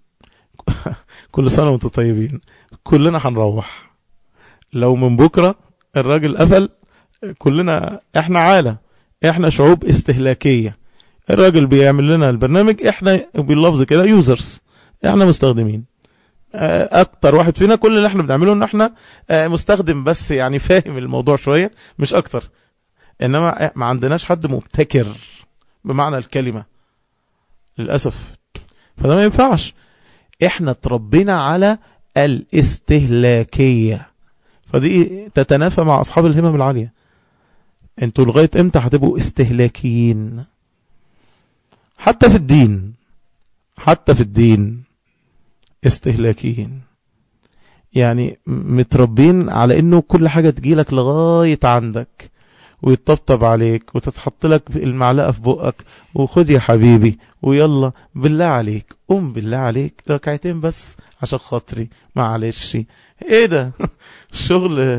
كل سنة وانتم طيبين كلنا هنروح، لو من بكرة الراجل قفل كلنا احنا عالة، احنا شعوب استهلاكية، الراجل بيعمل لنا البرنامج احنا باللفظ كده يوزرز، احنا مستخدمين. اكتر واحد فينا كل اللي احنا بنعمله ان احنا مستخدم بس، يعني فاهم الموضوع شوية مش اكتر، انما ما عندناش حد مبتكر بمعنى الكلمة للأسف. فده ما ينفعش، احنا تربينا على الاستهلاكية، فدي تتنافى مع اصحاب الهمم العالية. انتوا لغاية امتى هتبقوا استهلاكيين؟ حتى في الدين، حتى في الدين استهلاكيين، يعني متربين على انه كل حاجة تجيلك لغاية عندك ويتطبطب عليك وتتحط لك المعلقة في بقك وخد يا حبيبي ويلا بالله عليك قم بالله عليك ركعتين بس عشان خاطري معلش. ايه ده الشغل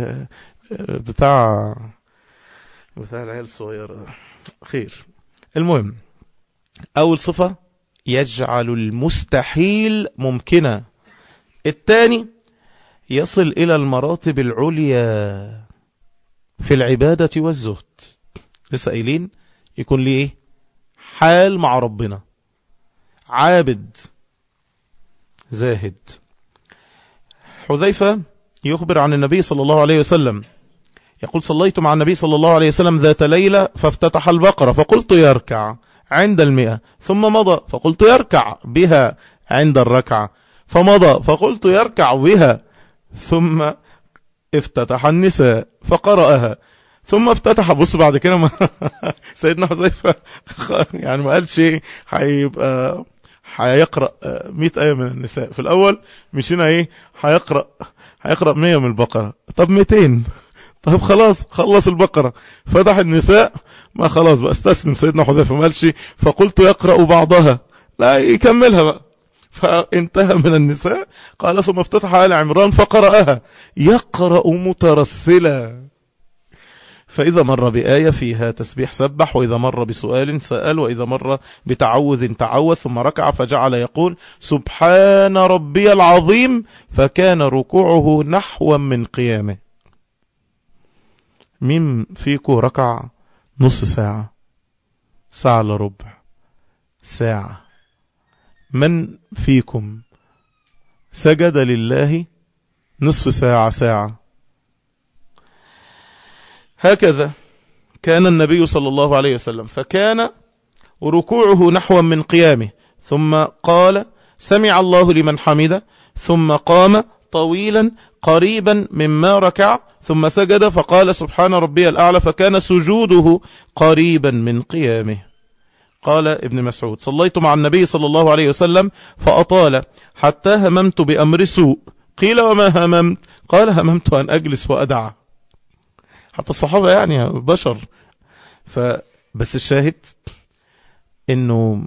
بتاع بتاع العيال الصغيرة خير. المهم، اول صفة يجعل المستحيل ممكنا. الثاني يصل الى المراتب العليا في العبادة والزهد. لسه قايلين يكون ليه ايه؟ حال مع ربنا، عابد زاهد. حذيفة يخبر عن النبي صلى الله عليه وسلم يقول صليت مع النبي صلى الله عليه وسلم ذات ليلة فافتتح البقرة فقلت يركع عند المئة ثم مضى فقلت يركع بها عند الركعة فمضى فقلت يركع بها ثم افتتح النساء فقرأها ثم افتتح. بص بعد كده ما سيدنا حذيفة يعني ما قالش ايه هيبقى هيقرأ مئة آية من النساء في الأول، مشينا ايه هيقرأ هيقرأ مئة من البقرة، طب مئتين، طب خلاص خلص البقرة فتح النساء، ما خلاص بقى استسلم سيدنا حذيفة ما قالش فقلت يقرأ بعضها، لا يكملها بقى، فانتهى من النساء قال ثم افتتح آل عمران فقرأها يقرأ مترسلا. فإذا مر بآية فيها تسبيح سبح، وإذا مر بسؤال سأل، وإذا مر بتعوذ تعوذ، ثم ركع فجعل يقول سبحان ربي العظيم فكان ركوعه نحو من قيامه. مين فيكم ركع نص ساعة، ساعة إلا ربع، ساعة؟ من فيكم سجد لله نصف ساعة، ساعة؟ هكذا كان النبي صلى الله عليه وسلم، فكان ركوعه نحو من قيامه، ثم قال سمع الله لمن حمده، ثم قام طويلا قريبا مما ركع، ثم سجد فقال سبحان ربي الأعلى، فكان سجوده قريبا من قيامه. قال ابن مسعود صليت مع النبي صلى الله عليه وسلم فأطال حتى هممت بأمر سوء، قيل وما هممت؟ قال هممت أن أجلس وأدع. حتى الصحابة يعني بشر. فبس الشاهد انه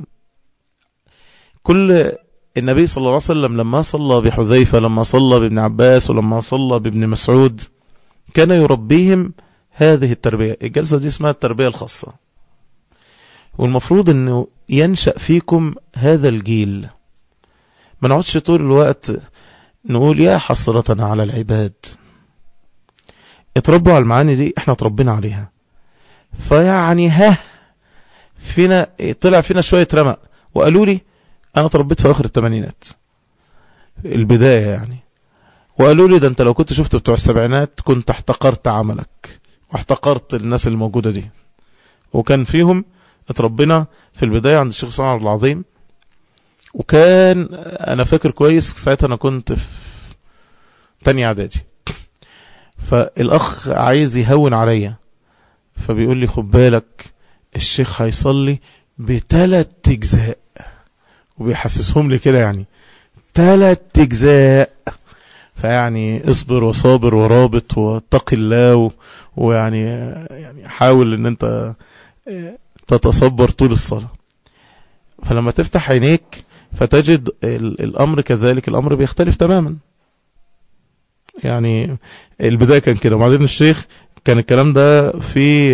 كل النبي صلى الله عليه وسلم لما صلى بحذيفة، لما صلى بابن عباس، ولما صلى بابن مسعود، كان يربيهم هذه التربية. الجلسة دي اسمها التربية الخاصة، والمفروض انه ينشأ فيكم هذا الجيل. ما نقعدش طول الوقت نقول يا حسرة على العباد. اتربوا على المعاني دي، احنا اتربينا عليها، فيعني ها فينا طلع فينا شوية رمق. وقالوا لي انا اتربيت في اخر الثمانينات البداية يعني، وقالوا لي ده انت لو كنت شفت بتوع السبعينات كنت احتقرت عملك واحتقرت الناس الموجودة دي. وكان فيهم اتربينا في البداية عند الشيخ صنع العظيم، وكان انا فاكر كويس ساعتها انا كنت في تاني اعدادي، فالاخ عايز يهون عليا فبيقول لي خد بالك الشيخ هيصلي بثلاث اجزاء، وبيحسسهم لي كده يعني ثلاث اجزاء، فيعني اصبر وصابر ورابط واتق الله و... ويعني يعني حاول ان انت تتصبر طول الصلاة. فلما تفتح عينيك فتجد ال... الامر كذلك، الامر بيختلف تماما. يعني البداية كان كده، وبعدين الشيخ كان الكلام ده في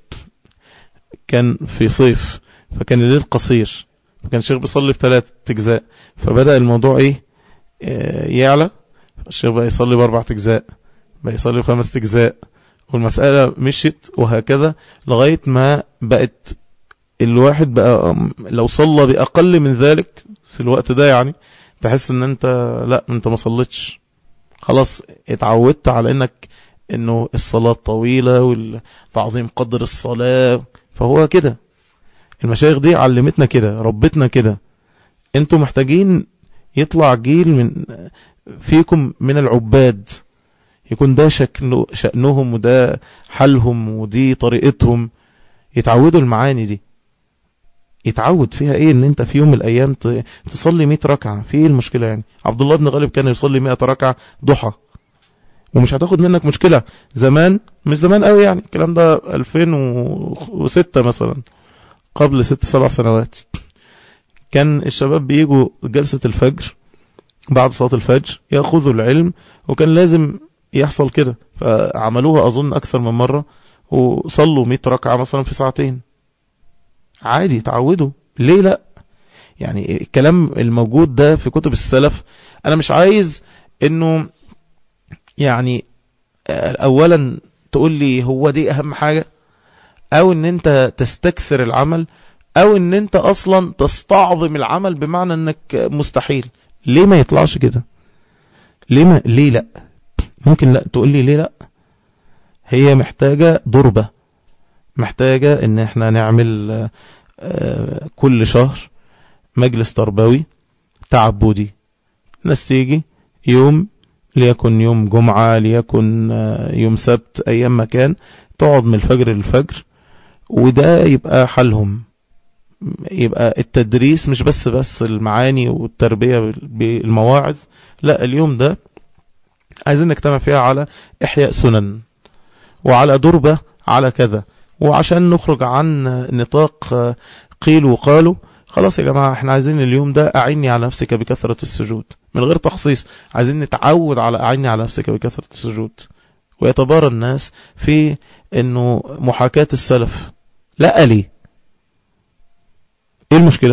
كان في صيف، فكان الليل قصير، فكان الشيخ بيصلي بثلاث اجزاء، فبدأ الموضوع ايه يعلى، الشيخ بقى يصلي باربع اجزاء، بقى يصلي بخمس اجزاء، والمسألة مشيت وهكذا لغاية ما بقت الواحد بقى لو صلى بأقل من ذلك في الوقت ده يعني تحس ان انت لا انت ما صليتش، خلاص اتعودت على انك انه الصلاة طويلة والتعظيم قدر الصلاة. فهو كده المشايخ دي علمتنا كده، ربتنا كده. انتوا محتاجين يطلع جيل من فيكم من العباد، يكون ده شكله شأنهم وده حالهم ودي طريقتهم، يتعودوا المعاني دي. يتعود فيها ايه ان انت في يوم من الايام تصلي مئة ركعة، في ايه المشكلة يعني؟ عبد الله بن غالب كان يصلي مئة ركعة ضحى ومش هتاخد منك مشكلة. زمان مش زمان قوي يعني، الكلام ده ألفين وستة مثلا، قبل ست سبع سنوات، كان الشباب بيجوا جلسة الفجر بعد صلاة الفجر يأخذوا العلم، وكان لازم يحصل كده، فعملوها أظن أكثر من مرة وصلوا مئة ركعة مثلا في ساعتين عادي، تعودوا. ليه لا؟ يعني الكلام الموجود ده في كتب السلف. أنا مش عايز إنه يعني أولا تقول لي هو دي أهم حاجة، أو إن أنت تستكثر العمل، أو إن أنت أصلا تستعظم العمل بمعنى إنك مستحيل. ليه ما يطلعش كده؟ ليه ما ليه لا؟ ممكن لا تقول لي ليه لا؟ هي محتاجة ضربة، محتاجة ان احنا نعمل كل شهر مجلس تربوي تعبدي، ناس تيجي يوم، ليكن يوم جمعة، ليكن يوم سبت، ايام ما كان، تقعد من الفجر للفجر، وده يبقى حالهم. يبقى التدريس مش بس بس المعاني والتربية بالمواعظ، لا، اليوم ده عايزين نجتمع فيها على إحياء سنن وعلى دربة على كذا، وعشان نخرج عن نطاق قيل وقالوا. خلاص يا جماعة احنا عايزين اليوم ده أعني على نفسك بكثرة السجود من غير تخصيص، عايزين نتعود على أعني على نفسك بكثرة السجود. ويتبارى الناس في انه محاكاة السلف. لا ليه؟ ايه المشكلة؟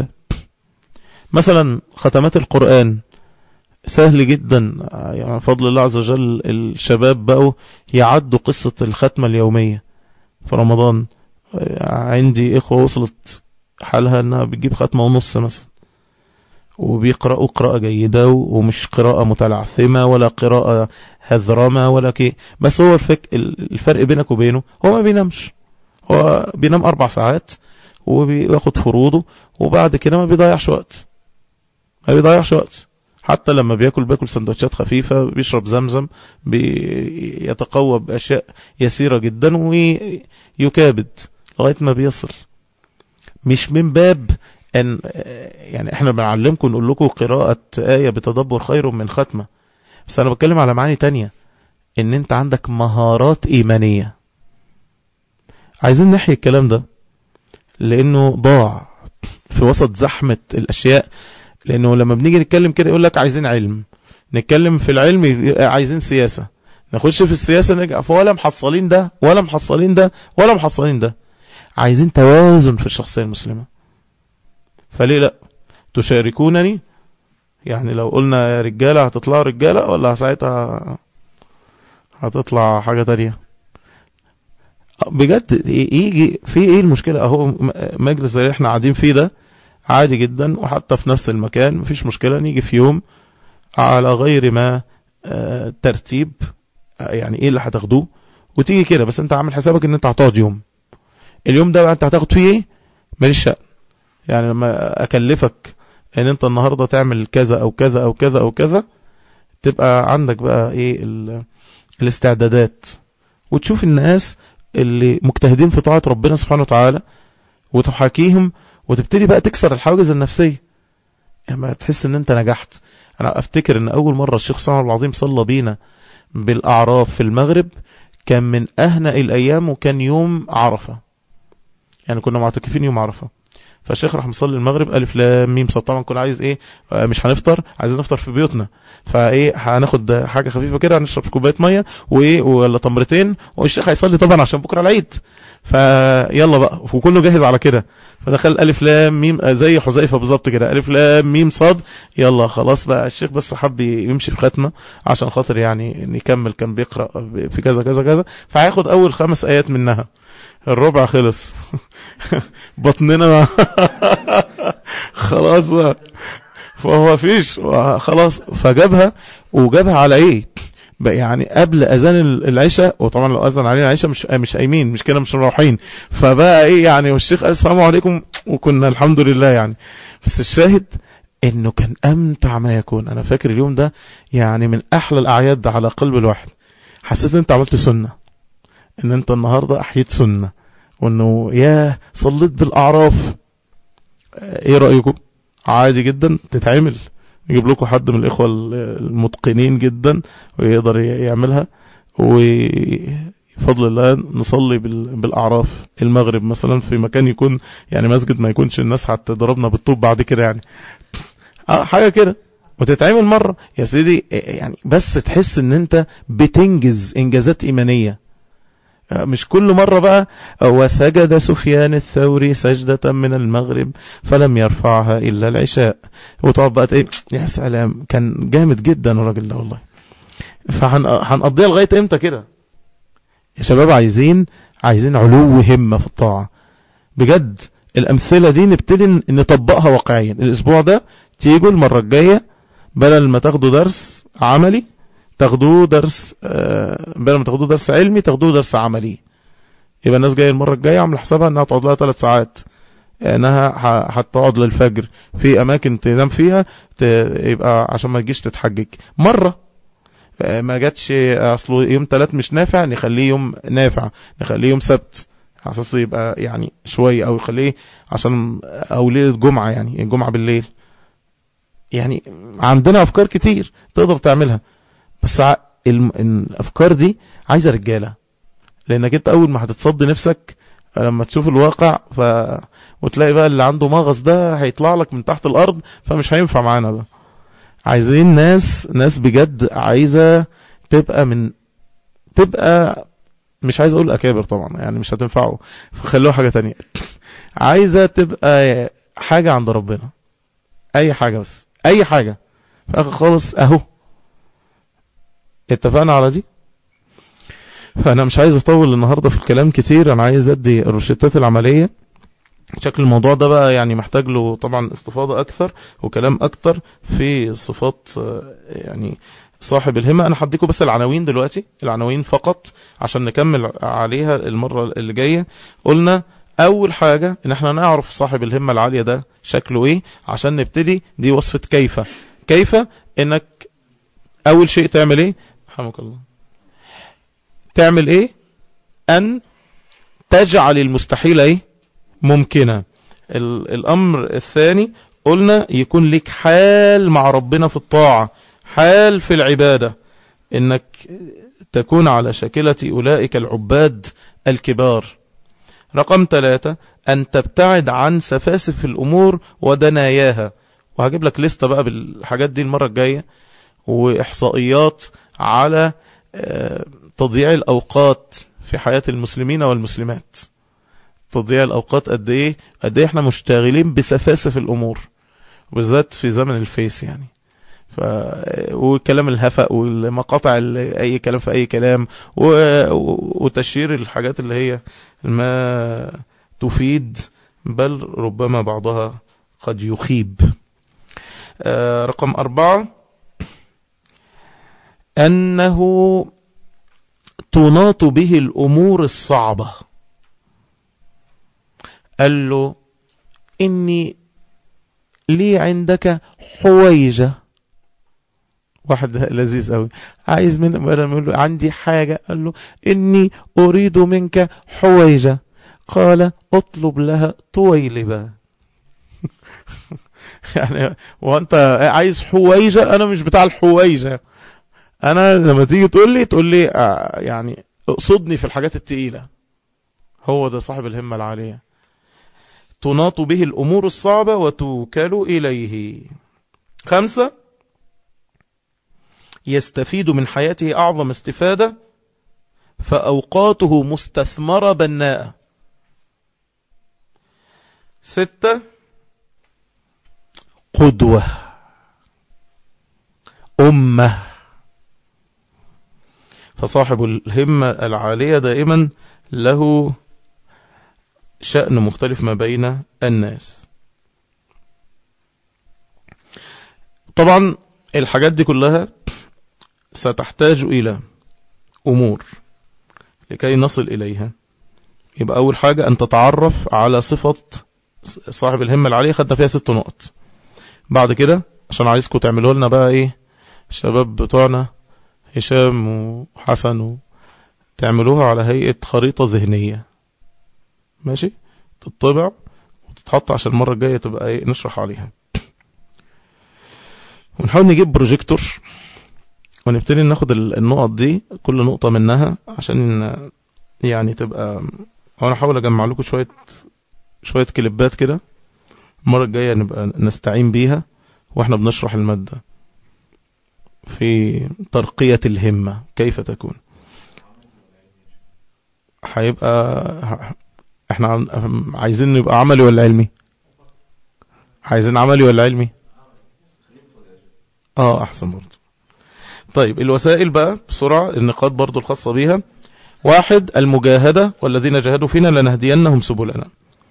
مثلا ختمات القرآن سهل جدا، يعني فضل الله عز وجل الشباب بقوا يعدوا قصة الختمة اليومية في رمضان. عندي اخوة وصلت حالها انها بتجيب ختمة ونص مثلا، وبيقرأوا قراءة جيدة ومش قراءة متلعثمة ولا قراءة هذرمة ولا كي. بس هو الفك الفرق بينك وبينه، هو ما بينامش، هو بينام اربع ساعات وبياخد فروضه، وبعد كده ما بيضيعش وقت، ما بيضيعش وقت. حتى لما بياكل بياكل سندوتشات خفيفة، بيشرب زمزم، بيتقوى بأشياء يسيرة جدا ويكابد لغاية ما بيصل. مش من باب ان يعني احنا بنعلمكم نقول لكم قراءة آية بتدبر خير من ختمة، بس انا بتكلم على معاني تانية، ان انت عندك مهارات ايمانية. عايزين نحيي الكلام ده لانه ضاع في وسط زحمة الاشياء. لانه لما بنيجي نتكلم كده يقول لك عايزين علم، نتكلم في العلم عايزين سياسة، نخش في السياسة نرجع ولا محصلين ده ولا محصلين ده ولا محصلين ده. عايزين توازن في الشخصية المسلمة. فليه لا تشاركونني؟ يعني لو قلنا يا رجالة هتطلعوا رجالة، ولا ساعتها هتطلع حاجة تانية؟ بجد يجي في ايه المشكلة؟ اهو مجلس زي اللي احنا قاعدين فيه ده عادي جدا، وحتى في نفس المكان مفيش مشكلة. نيجي في يوم على غير ما آه ترتيب آه يعني ايه اللي هتاخدوه، وتيجي كده. بس انت عامل حسابك ان انت هتقعد يوم، اليوم ده بقى انت هتاخد فيه ايه ماليش شأن. يعني لما اكلفك ان انت النهاردة تعمل كذا او كذا او كذا او كذا، تبقى عندك بقى ايه الاستعدادات، وتشوف الناس اللي مجتهدين في طاعة ربنا سبحانه وتعالى وتحاكيهم، وتبتدي بقى تكسر الحواجز النفسية. يعني تحس ان انت نجحت. انا افتكر ان اول مرة الشيخ صلى الله عليه وسلم صلى بينا بالاعراف في المغرب كان من اهنأ الايام، وكان يوم عرفة، يعني كنا معتكفين يوم عرفة. فالشيخ راح مصلي المغرب الف لام ميم صاد. طبعا كنا عايز ايه، مش هنفطر، عايزين نفطر في بيوتنا، فايه هناخد حاجه خفيفه كده، هنشرب في كوبايه ميه وايه ولا تمرتين، والشيخ هيصلي طبعا عشان بكره العيد، فيلا بقى وكله جاهز على كده. فدخل الف لام ميم زي حذيفه بالظبط كده، الف لام ميم صاد، يلا خلاص بقى. الشيخ بس حب يمشي في ختمه عشان خاطر يعني نكمل، كان بيقرا في كذا كذا كذا، فهياخد اول خمس ايات منها، الربع خلص بطننا خلاص بقى، فهو فيش خلاص. فجابها وجابها على ايه بقى، يعني قبل اذان العشاء، وطبعا لو اذن علينا العشاء مش مش قايمين، مش كده، مش مروحين. فبقى ايه يعني، والشيخ قال السلام عليكم، وكنا الحمد لله يعني. بس الشاهد انه كان امتع ما يكون. انا فاكر اليوم ده يعني من احلى الاعياد على قلب الواحد. حسيت ان انت عملت سنة، ان انت النهاردة احييت سنة، وانه ياه صليت بالاعراف. ايه رأيكم؟ عادي جدا تتعمل، نجيب لكم حد من الاخوة المتقنين جدا ويقدر يعملها، وفضل الله نصلي بالاعراف المغرب مثلا في مكان يكون يعني مسجد، ما يكونش الناس هتضربنا بالطوب بعد كده يعني، حاجة كده، وتتعمل مرة يا سيدي يعني. بس تحس ان انت بتنجز انجازات ايمانية، مش كل مرة بقى وسجد سفيان الثوري سجدة من المغرب فلم يرفعها إلا العشاء، وتقعد بقى ايه يا سلام كان جامد جدا الراجل ده والله. فهنقضيها لغاية امتى كده يا شباب؟ عايزين عايزين علو همة في الطاعة بجد. الأمثلة دي نبتدي نطبقها واقعيا. الأسبوع ده تيجوا المرة الجاية بدل ما تاخدوا درس عملي تاخدوه درس آه بدل ما تاخدوه درس علمي تاخدوه درس عملي. يبقى الناس جايه المره الجايه عامله حسابها انها تقعد لها ثلاث ساعات، انها هتقعد للفجر في اماكن تنام فيها، يبقى عشان ما تجيش تتحجج مره. ما جاتش اصله يوم ثلاث مش نافع، نخليه يوم نافع، نخليه يوم سبت على اساس يبقى يعني شويه، او يخليه عشان او ليله جمعه، يعني الجمعه بالليل. يعني عندنا افكار كتير تقدر تعملها، بس الافكار دي عايزه رجاله، لانك انت اول ما هتتصدي نفسك لما تشوف الواقع ف... وتلاقي بقى اللي عنده مغص ده هيطلع لك من تحت الارض، فمش هينفع معانا ده. عايزين ناس ناس بجد عايزه تبقى من تبقى مش عايز اقول اكابر طبعا يعني مش هتنفعه، فخلوها حاجه تانية. عايزه تبقى حاجه عند ربنا، اي حاجه، بس اي حاجه في اخر خالص اهو. اتفقنا على دي. فانا مش عايز اطول النهاردة في الكلام كتير، انا عايز ادي الروشتات العملية. شكل الموضوع ده بقى يعني محتاج له طبعا استفاضة اكثر وكلام اكتر في صفات يعني صاحب الهمة. انا هديكم بس العناوين دلوقتي، العناوين فقط عشان نكمل عليها المرة اللي جاية. قلنا اول حاجة ان احنا نعرف صاحب الهمة العالية ده شكله ايه عشان نبتدي. دي وصفة كيف. كيف انك اول شيء تعمل ايه؟ رحمك الله. تعمل ايه؟ ان تجعل المستحيل ايه ممكنة. الامر الثاني قلنا يكون لك حال مع ربنا في الطاعة، حال في العبادة، انك تكون على شكلة اولئك العباد الكبار. رقم ثلاثة ان تبتعد عن سفاسف الامور ودناياها، وهجيب لك لستة بقى بالحاجات دي المرة الجاية، واحصائيات على تضييع الاوقات في حياة المسلمين والمسلمات. تضييع الاوقات قد ايه قد ايه احنا مشتغلين بسفاسف الامور، بالذات في زمن الفيس يعني. ف وكلام الهفق والمقاطع اي كلام في اي كلام، و... وتشير الحاجات اللي هي ما تفيد بل ربما بعضها قد يخيب. آه رقم أربعة أنه تناط به الأمور الصعبة. قال له إني لي عندك حويجة. واحد لذيذ قوي عايز من له عندي حاجة. قال له إني أريد منك حويجة. قال اطلب لها طويلبة. يعني وانت عايز حويجة؟ انا مش بتاع الحويجة. انا لما تيجي تقول لي تقول لي آه يعني اقصدني في الحاجات التقيلة. هو ده صاحب الهمة العالية. تناط به الامور الصعبة وتوكل اليه. خمسة، يستفيد من حياته اعظم استفادة فاوقاته مستثمرة بناءة. ستة، قدوة أمة. فصاحب الهمة العالية دائما له شأن مختلف ما بين الناس. طبعا الحاجات دي كلها ستحتاج إلى أمور لكي نصل إليها. يبقى أول حاجة أن تتعرف على صفة صاحب الهمة العالية، خدنا فيها ست نقط. بعد كده عشان عايزكم تعملوا لنا بقى ايه شباب بتوعنا هشام وحسن، تعملوها على هيئة خريطة ذهنية، ماشي؟ تطبع وتتحط عشان المرة الجاية تبقى ايه نشرح عليها. ونحاول نجيب بروجيكتور ونبتدي ناخد النقط دي كل نقطة منها عشان يعني تبقى. وانا احاول اجمع لكم شوية شوية كليبات كده المرة الجاية نبقى نستعين بيها واحنا بنشرح المادة في ترقية الهمة كيف تكون. هيبقى احنا عايزين نبقى عملي ولا علمي؟ عايزين عملي ولا علمي؟ اه احسن برضو. طيب الوسائل بقى بسرعة، النقاط برضو الخاصة بيها. واحد، المجاهدة، والذين جاهدوا فينا لنهدينهم سبلنا.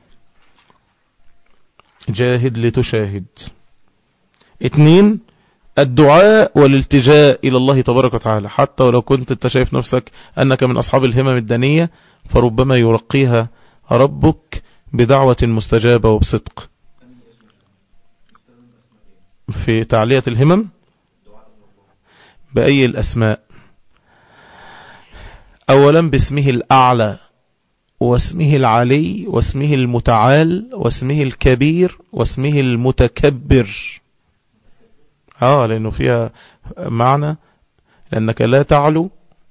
جاهد لتشاهد. اثنين، الدعاء والالتجاء إلى الله تبارك وتعالى، حتى ولو كنت انت شايف نفسك أنك من أصحاب الهمم الدنية فربما يرقيها ربك بدعوة مستجابة وبصدق. في تعلية الهمم بأي الأسماء؟ أولا باسمه الأعلى واسمه العلي واسمه المتعال واسمه الكبير واسمه المتكبر. اه لأنه فيها معنى لأنك لا تعلو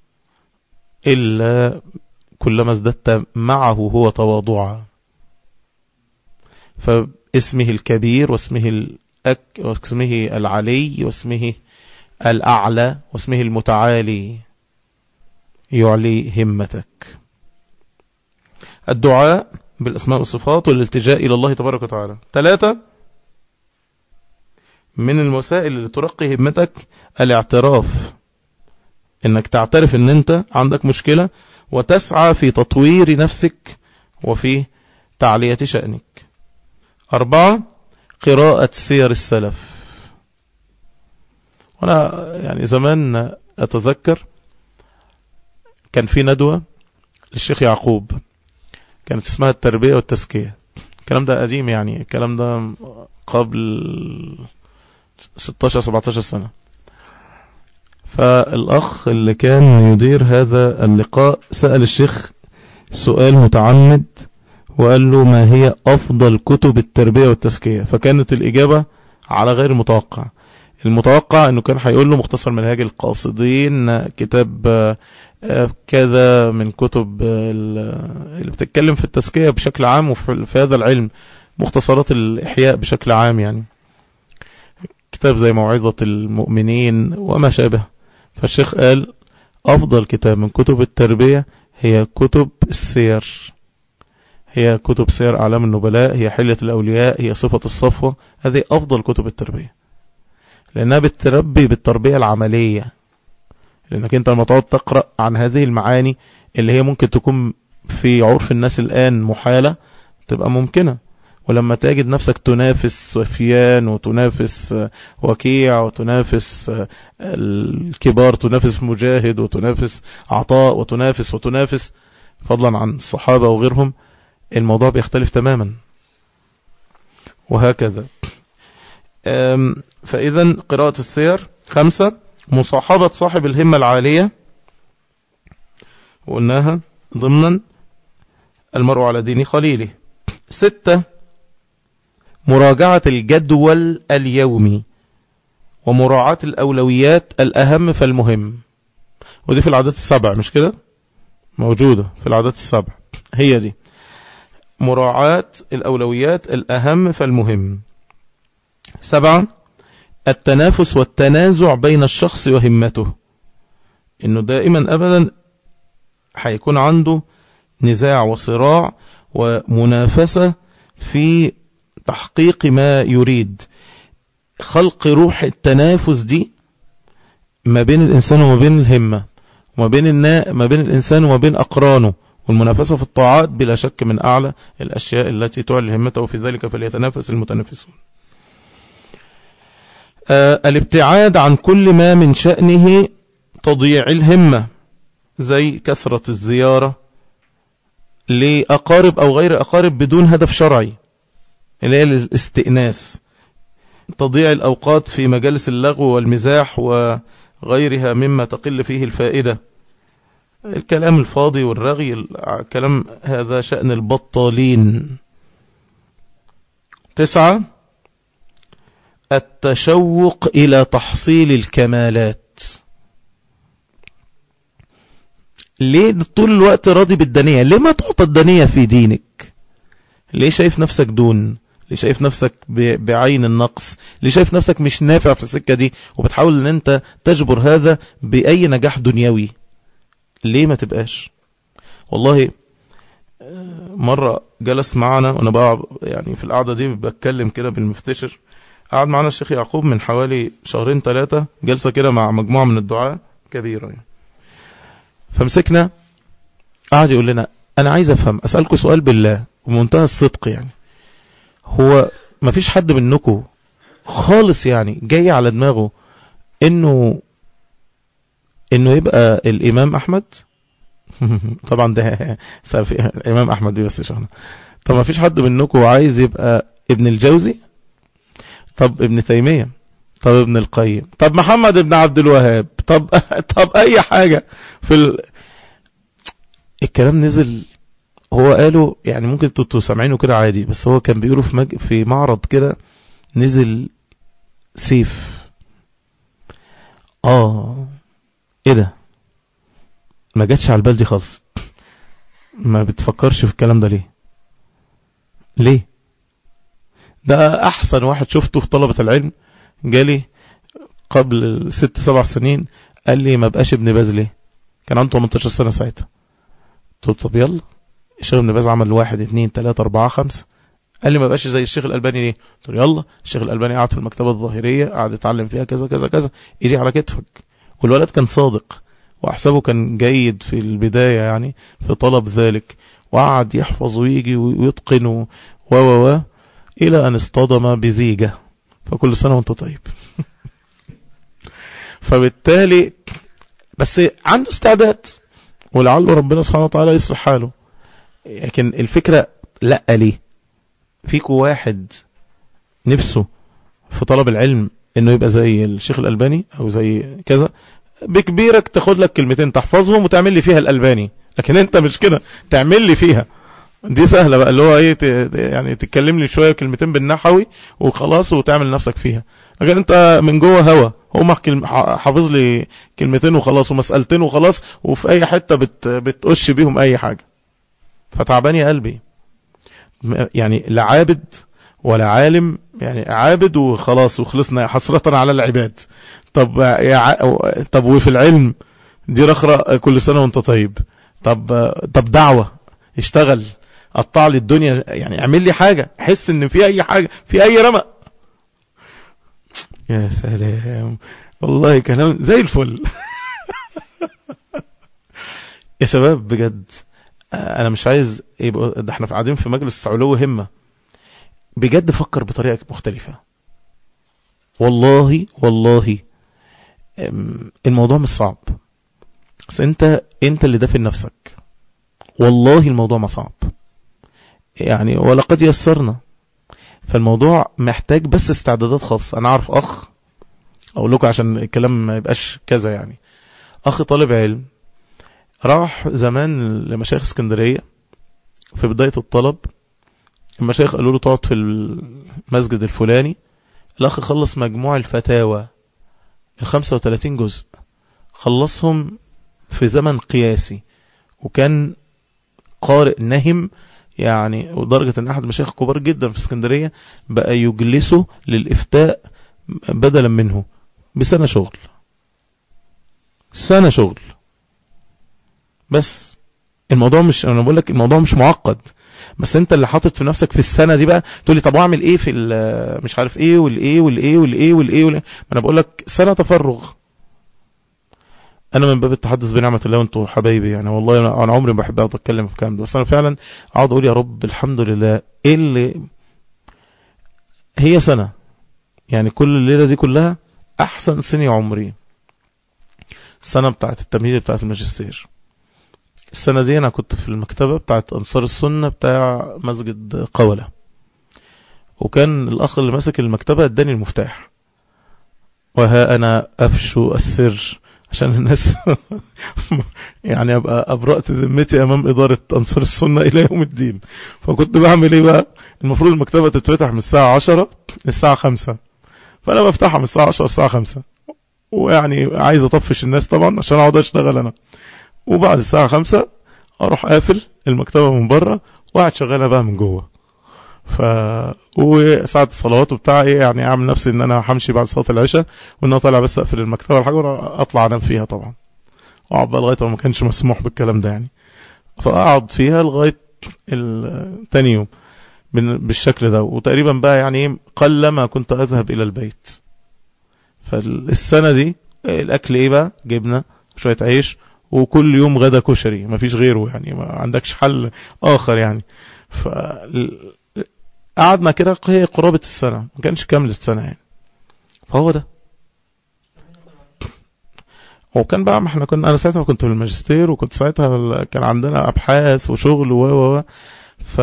إلا كلما ازددت معه هو تواضعا. فاسمه الكبير واسمه الأك واسمه العلي واسمه الأعلى واسمه المتعالي يعلي همتك. الدعاء بالأسماء والصفات والالتجاء إلى الله تبارك وتعالى. ثلاثة، من الوسائل اللي ترقي همتك الاعتراف، انك تعترف ان انت عندك مشكلة وتسعى في تطوير نفسك وفي تعلية شأنك. أربعة، قراءة سير السلف. وانا يعني زمان اتذكر كان في ندوة للشيخ يعقوب كانت اسمها التربية والتزكية. الكلام ده قديم يعني، الكلام ده قبل ستاشر سبعتاشر سنة. فالأخ اللي كان يدير هذا اللقاء سأل الشيخ سؤال متعمد وقال له ما هي أفضل كتب التربية والتزكية؟ فكانت الإجابة على غير المتوقع. المتوقع أنه كان هيقول له مختصر منهاج القاصدين، كتاب كذا من كتب اللي بتتكلم في التزكية بشكل عام وفي هذا العلم، مختصرات الإحياء بشكل عام يعني، كتاب زي موعظة المؤمنين وما شابه. فالشيخ قال أفضل كتاب من كتب التربية هي كتب السير، هي كتب سير أعلام النبلاء، هي حلية الأولياء، هي صفة الصفوة. هذه أفضل كتب التربية لأنها بتربي بالتربية العملية. لأنك أنت لما تقعد تقرأ عن هذه المعاني اللي هي ممكن تكون في عرف الناس الآن محالة تبقى ممكنة، ولما تجد نفسك تنافس سفيان وتنافس وكيع وتنافس الكبار، تنافس مجاهد وتنافس عطاء وتنافس وتنافس فضلا عن الصحابة وغيرهم، الموضوع بيختلف تماما. وهكذا. فإذا قراءة السير. خمسة، مصاحبة صاحب الهمة العالية، وقلناها ضمنا المرء على دين خليله. ستة، مراجعة الجدول اليومي ومراعاة الأولويات الأهم فالمهم. ودي في العادات السبع، مش كده؟ موجودة في العادات السبع، هي دي مراعاة الأولويات الأهم فالمهم. سبعة، التنافس والتنازع بين الشخص وهمته، إنه دائما أبدا هيكون عنده نزاع وصراع ومنافسة في تحقيق ما يريد. خلق روح التنافس دي ما بين الإنسان وما بين الهمة، وما بين النا... ما بين الإنسان وما بين أقرانه. والمنافسة في الطاعات بلا شك من أعلى الأشياء التي تعلي همته، وفي ذلك فليتنافس المتنافسون. آه الابتعاد عن كل ما من شأنه تضييع الهمة، زي كثرة الزيارة لأقارب أو غير أقارب بدون هدف شرعي، اللي هي الاستئناس، تضييع الأوقات في مجالس اللغو والمزاح وغيرها مما تقل فيه الفائدة، الكلام الفاضي والرغي، الكلام هذا شأن البطالين. تسعة، التشوق إلى تحصيل الكمالات. ليه طول الوقت راضي بالدنيا؟ ليه ما تعطى الدنيا في دينك؟ ليه شايف نفسك دون؟ ليه شايف نفسك بعين النقص؟ ليه شايف نفسك مش نافع في السكة دي وبتحاول ان انت تجبر هذا بأي نجاح دنيوي؟ ليه ما تبقاش؟ والله مرة جلس معنا، وانا بقى يعني في القعدة دي بتكلم كده بالمفتشر، قعد معنا الشيخ يعقوب من حوالي شهرين ثلاثة، جلسة كده مع مجموعة من الدعاة كبيرة يعني. فمسكنا قعد يقول لنا انا عايز افهم، اسألكم سؤال بالله ومنتهى الصدق، يعني هو ما فيش حد منكم خالص يعني جاي على دماغه انه انه يبقى الامام احمد؟ طبعا ده الامام احمد دي بس شغله. طب ما فيش حد منكم عايز يبقى ابن الجوزي؟ طب ابن تيمية؟ طب ابن القيم؟ طب محمد ابن عبد الوهاب؟ طب طب اي حاجة في ال... الكلام نزل. هو قاله يعني ممكن تبقوا سامعينه كده عادي، بس هو كان بيقوله في مج... في معرض كده نزل سيف. اه ايه ده؟ ما جاتش على البال دي خالص. ما بتفكرش في الكلام ده ليه؟ ليه؟ ده احسن واحد شفته في طلبة العلم جالي قبل ست سبع سنين قال لي ما بقاش ابن باز ليه؟ كان عنده ثمانية عشر سنة ساعتها. طب طب يلا الشيخ ابن باز عمل واحد اتنين تلاتة اربعة خمسة. قال لي ما بقاش زي الشيخ الألباني ليه؟ قلت له يلا الشيخ الألباني قعد في المكتبة الظاهرية، قعد يتعلم فيها كذا كذا كذا، ايدي على كتفك. والولد كان صادق واحسبه كان جيد في البداية يعني في طلب ذلك، وقعد يحفظ ويجي ويتقن و و و الى ان اصطدم بزيجة. فكل سنة وانت طيب. فبالتالي بس عنده استعداد، ولعله ربنا سبحانه وتعالى يصلح حاله. لكن الفكرة لا، ليه فيكو واحد نفسه في طلب العلم انه يبقى زي الشيخ الألباني او زي كذا، بكبيرك تاخد لك كلمتين تحفظهم وتعمل لي فيها الألباني. لكن انت مش كده، تعمل لي فيها دي سهلة بقى، اللي هو ايه يعني تتكلم لي شوية كلمتين بالنحوي وخلاص وتعمل نفسك فيها. لكن انت من جوه هوا، هو حافظ لي كلمتين وخلاص ومسألتين وخلاص، وفي اي حتة بت بتقش بيهم اي حاجة. فتعبان يا قلبي يعني، لا عابد ولا عالم، يعني عابد وخلاص وخلصنا حسرة على العباد. طب يا ع... طب وفي العلم دي رخرة كل سنة وانت طيب. طب طب دعوة، اشتغل، قطع لي الدنيا، يعني اعمل لي حاجة احس ان في اي حاجة، في اي رمق. يا سلام والله كلام زي الفل. يا شباب بجد انا مش عايز يبقى ده احنا قاعدين في مجلس علو همة. بجد فكر بطريقة مختلفة. والله والله الموضوع مش صعب، بس انت انت اللي دافن نفسك. والله الموضوع ما صعب يعني، ولقد يسرنا. فالموضوع محتاج بس استعدادات خاصة. انا عارف اخ، اقول لكم عشان الكلام ما يبقاش كذا يعني، اخ طالب علم راح زمان لمشايخ اسكندرية في بداية الطلب. المشايخ قالوا له تقعد في المسجد الفلاني. الاخ خلص مجموع الفتاوى الخمسة وثلاثين جزء، خلصهم في زمن قياسي، وكان قارئ نهم يعني، ودرجة ان احد المشايخ كبار جدا في اسكندرية بقى يجلسه للافتاء بدلا منه بسنة شغل. سنة شغل بس. الموضوع مش، انا بقول لك الموضوع مش معقد، بس انت اللي حاطط في نفسك في السنة دي بقى تقول لي طب اعمل ايه في مش عارف ايه والايه والايه والايه والايه والايه. ما انا بقول لك سنة تفرغ. انا من باب التحدث بنعمة الله وانتوا حبايبي يعني، والله انا عمري ما بحب اقعد اتكلم في الكلام ده، بس انا فعلا اقعد اقول يا رب الحمد لله ايه اللي هي سنة يعني. كل الليلة دي كلها احسن سنة عمري. السنة بتاعت التمهيد بتاعت الماجستير، السنة دي انا كنت في المكتبة بتاعت انصار السنة بتاع مسجد قولة، وكان الاخ اللي ماسك المكتبة اداني المفتاح، وها انا افشو السر عشان الناس يعني ابقى ابرأت ذمتي امام ادارة انصار السنة الى يوم الدين. فكنت بعمل ايه بقى؟ المفروض المكتبة تتفتح من الساعة عشرة للساعة خمسة، فانا بفتحها من الساعة عشرة للساعة خمسة، ويعني عايز اطفش الناس طبعا عشان اقعد اشتغل انا. وبعد الساعة خمسة اروح قافل المكتبة من بره وقاعد شغالها بقى من جوه. ف وساعة الصلوات وبتاع ايه يعني، اعمل نفسي ان انا همشي بعد صلاة العشاء، وان انا طالع بس اقفل المكتبة والحاجة واطلع انام فيها طبعا، اقعد بقى لغاية ما كانش مسموح بالكلام ده يعني. فاقعد فيها لغاية تاني يوم بالشكل ده، وتقريبا بقى يعني قلما كنت اذهب الى البيت. فالسنة دي الاكل ايه بقى؟ جبنة شوية عيش، وكل يوم غدا كشري، مفيش غيره يعني، ما عندكش حل اخر يعني. ف قعدنا كده هي قرابة السنة، ما كانش كامل السنة يعني. فهو ده. وكان بقى ما احنا كنا، انا ساعتها كنت في الماجستير، وكنت ساعتها كان عندنا ابحاث وشغل و و ف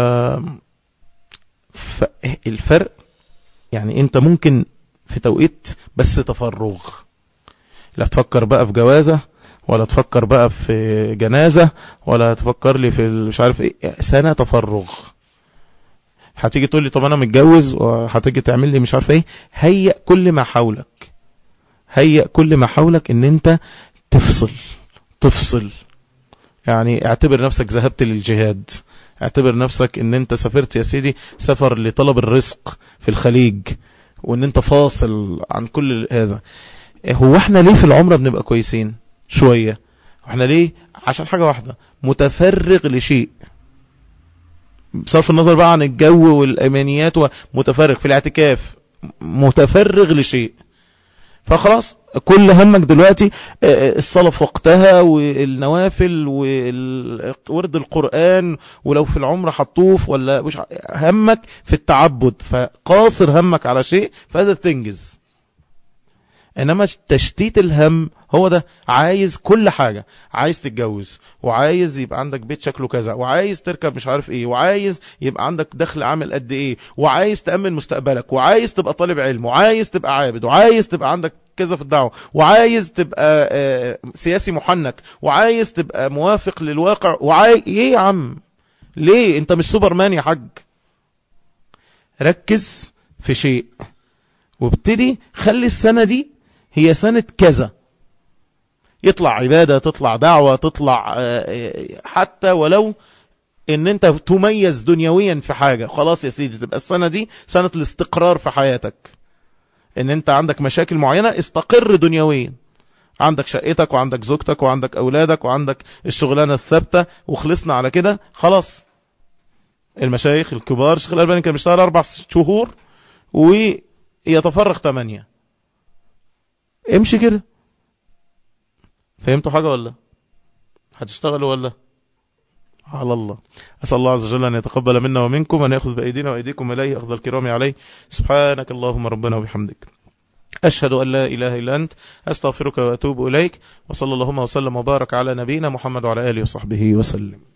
فالفرق يعني انت ممكن في توقيت بس تفرغ، لا تفكر بقى في جوازة، ولا تفكر بقى في جنازة، ولا تفكر لي في مش عارف ايه، سنة تفرغ. هتيجي تقول لي طب انا متجوز، وهتيجي تعمل لي مش عارف ايه. هيئ كل ما حولك، هيئ كل ما حولك ان انت تفصل تفصل يعني. اعتبر نفسك ذهبت للجهاد، اعتبر نفسك ان انت سافرت يا سيدي سفر لطلب الرزق في الخليج، وان انت فاصل عن كل هذا. هو احنا ليه في العمرة بنبقى كويسين شوية؟ واحنا ليه؟ عشان حاجة واحدة، متفرغ لشيء، بصرف النظر بقى عن الجو والأمانيات، ومتفرغ في الاعتكاف، متفرغ لشيء. فخلاص كل همك دلوقتي الصلاة في وقتها، والنوافل، وورد القرآن، ولو في العمرة حطوف ولا مش همك في التعبد، فقاصر همك على شيء فقدر تنجز. انما تشتيت الهم هو ده. عايز كل حاجة، عايز تتجوز، وعايز يبقى عندك بيت شكله كذا، وعايز تركب مش عارف ايه، وعايز يبقى عندك دخل عامل قد ايه، وعايز تأمن مستقبلك، وعايز تبقى طالب علم، وعايز تبقى عابد، وعايز تبقى عندك كذا في الدعوة، وعايز تبقى سياسي محنك، وعايز تبقى موافق للواقع، وعايز ايه يا عم؟ ليه؟ انت مش سوبرمان يا حاج. ركز في شيء، وابتدي خلي السنة دي هي سنة كذا. يطلع عبادة، تطلع دعوة، تطلع حتى ولو ان انت تميز دنيويا في حاجة، خلاص يا سيدي تبقى السنة دي سنة الاستقرار في حياتك. ان انت عندك مشاكل معينة، استقر دنيويا، عندك شقتك، وعندك زوجتك، وعندك اولادك، وعندك الشغلانة الثابتة، وخلصنا على كده خلاص. المشايخ الكبار، الشيخ الألباني كان بيشتغل اربع شهور ويتفرغ ثمانية. امشي كده. فهمتوا حاجة ولا هتشتغلوا ولا على الله. أسأل الله عز وجل أن يتقبل منا ومنكم وأن يأخذ بأيدينا وأيديكم إليه أخذ الكرام عليه. سبحانك اللهم ربنا وبحمدك، أشهد أن لا إله إلا أنت، أستغفرك وأتوب إليك. وصلى اللهم وسلم وبارك على نبينا محمد وعلى آله وصحبه وسلم.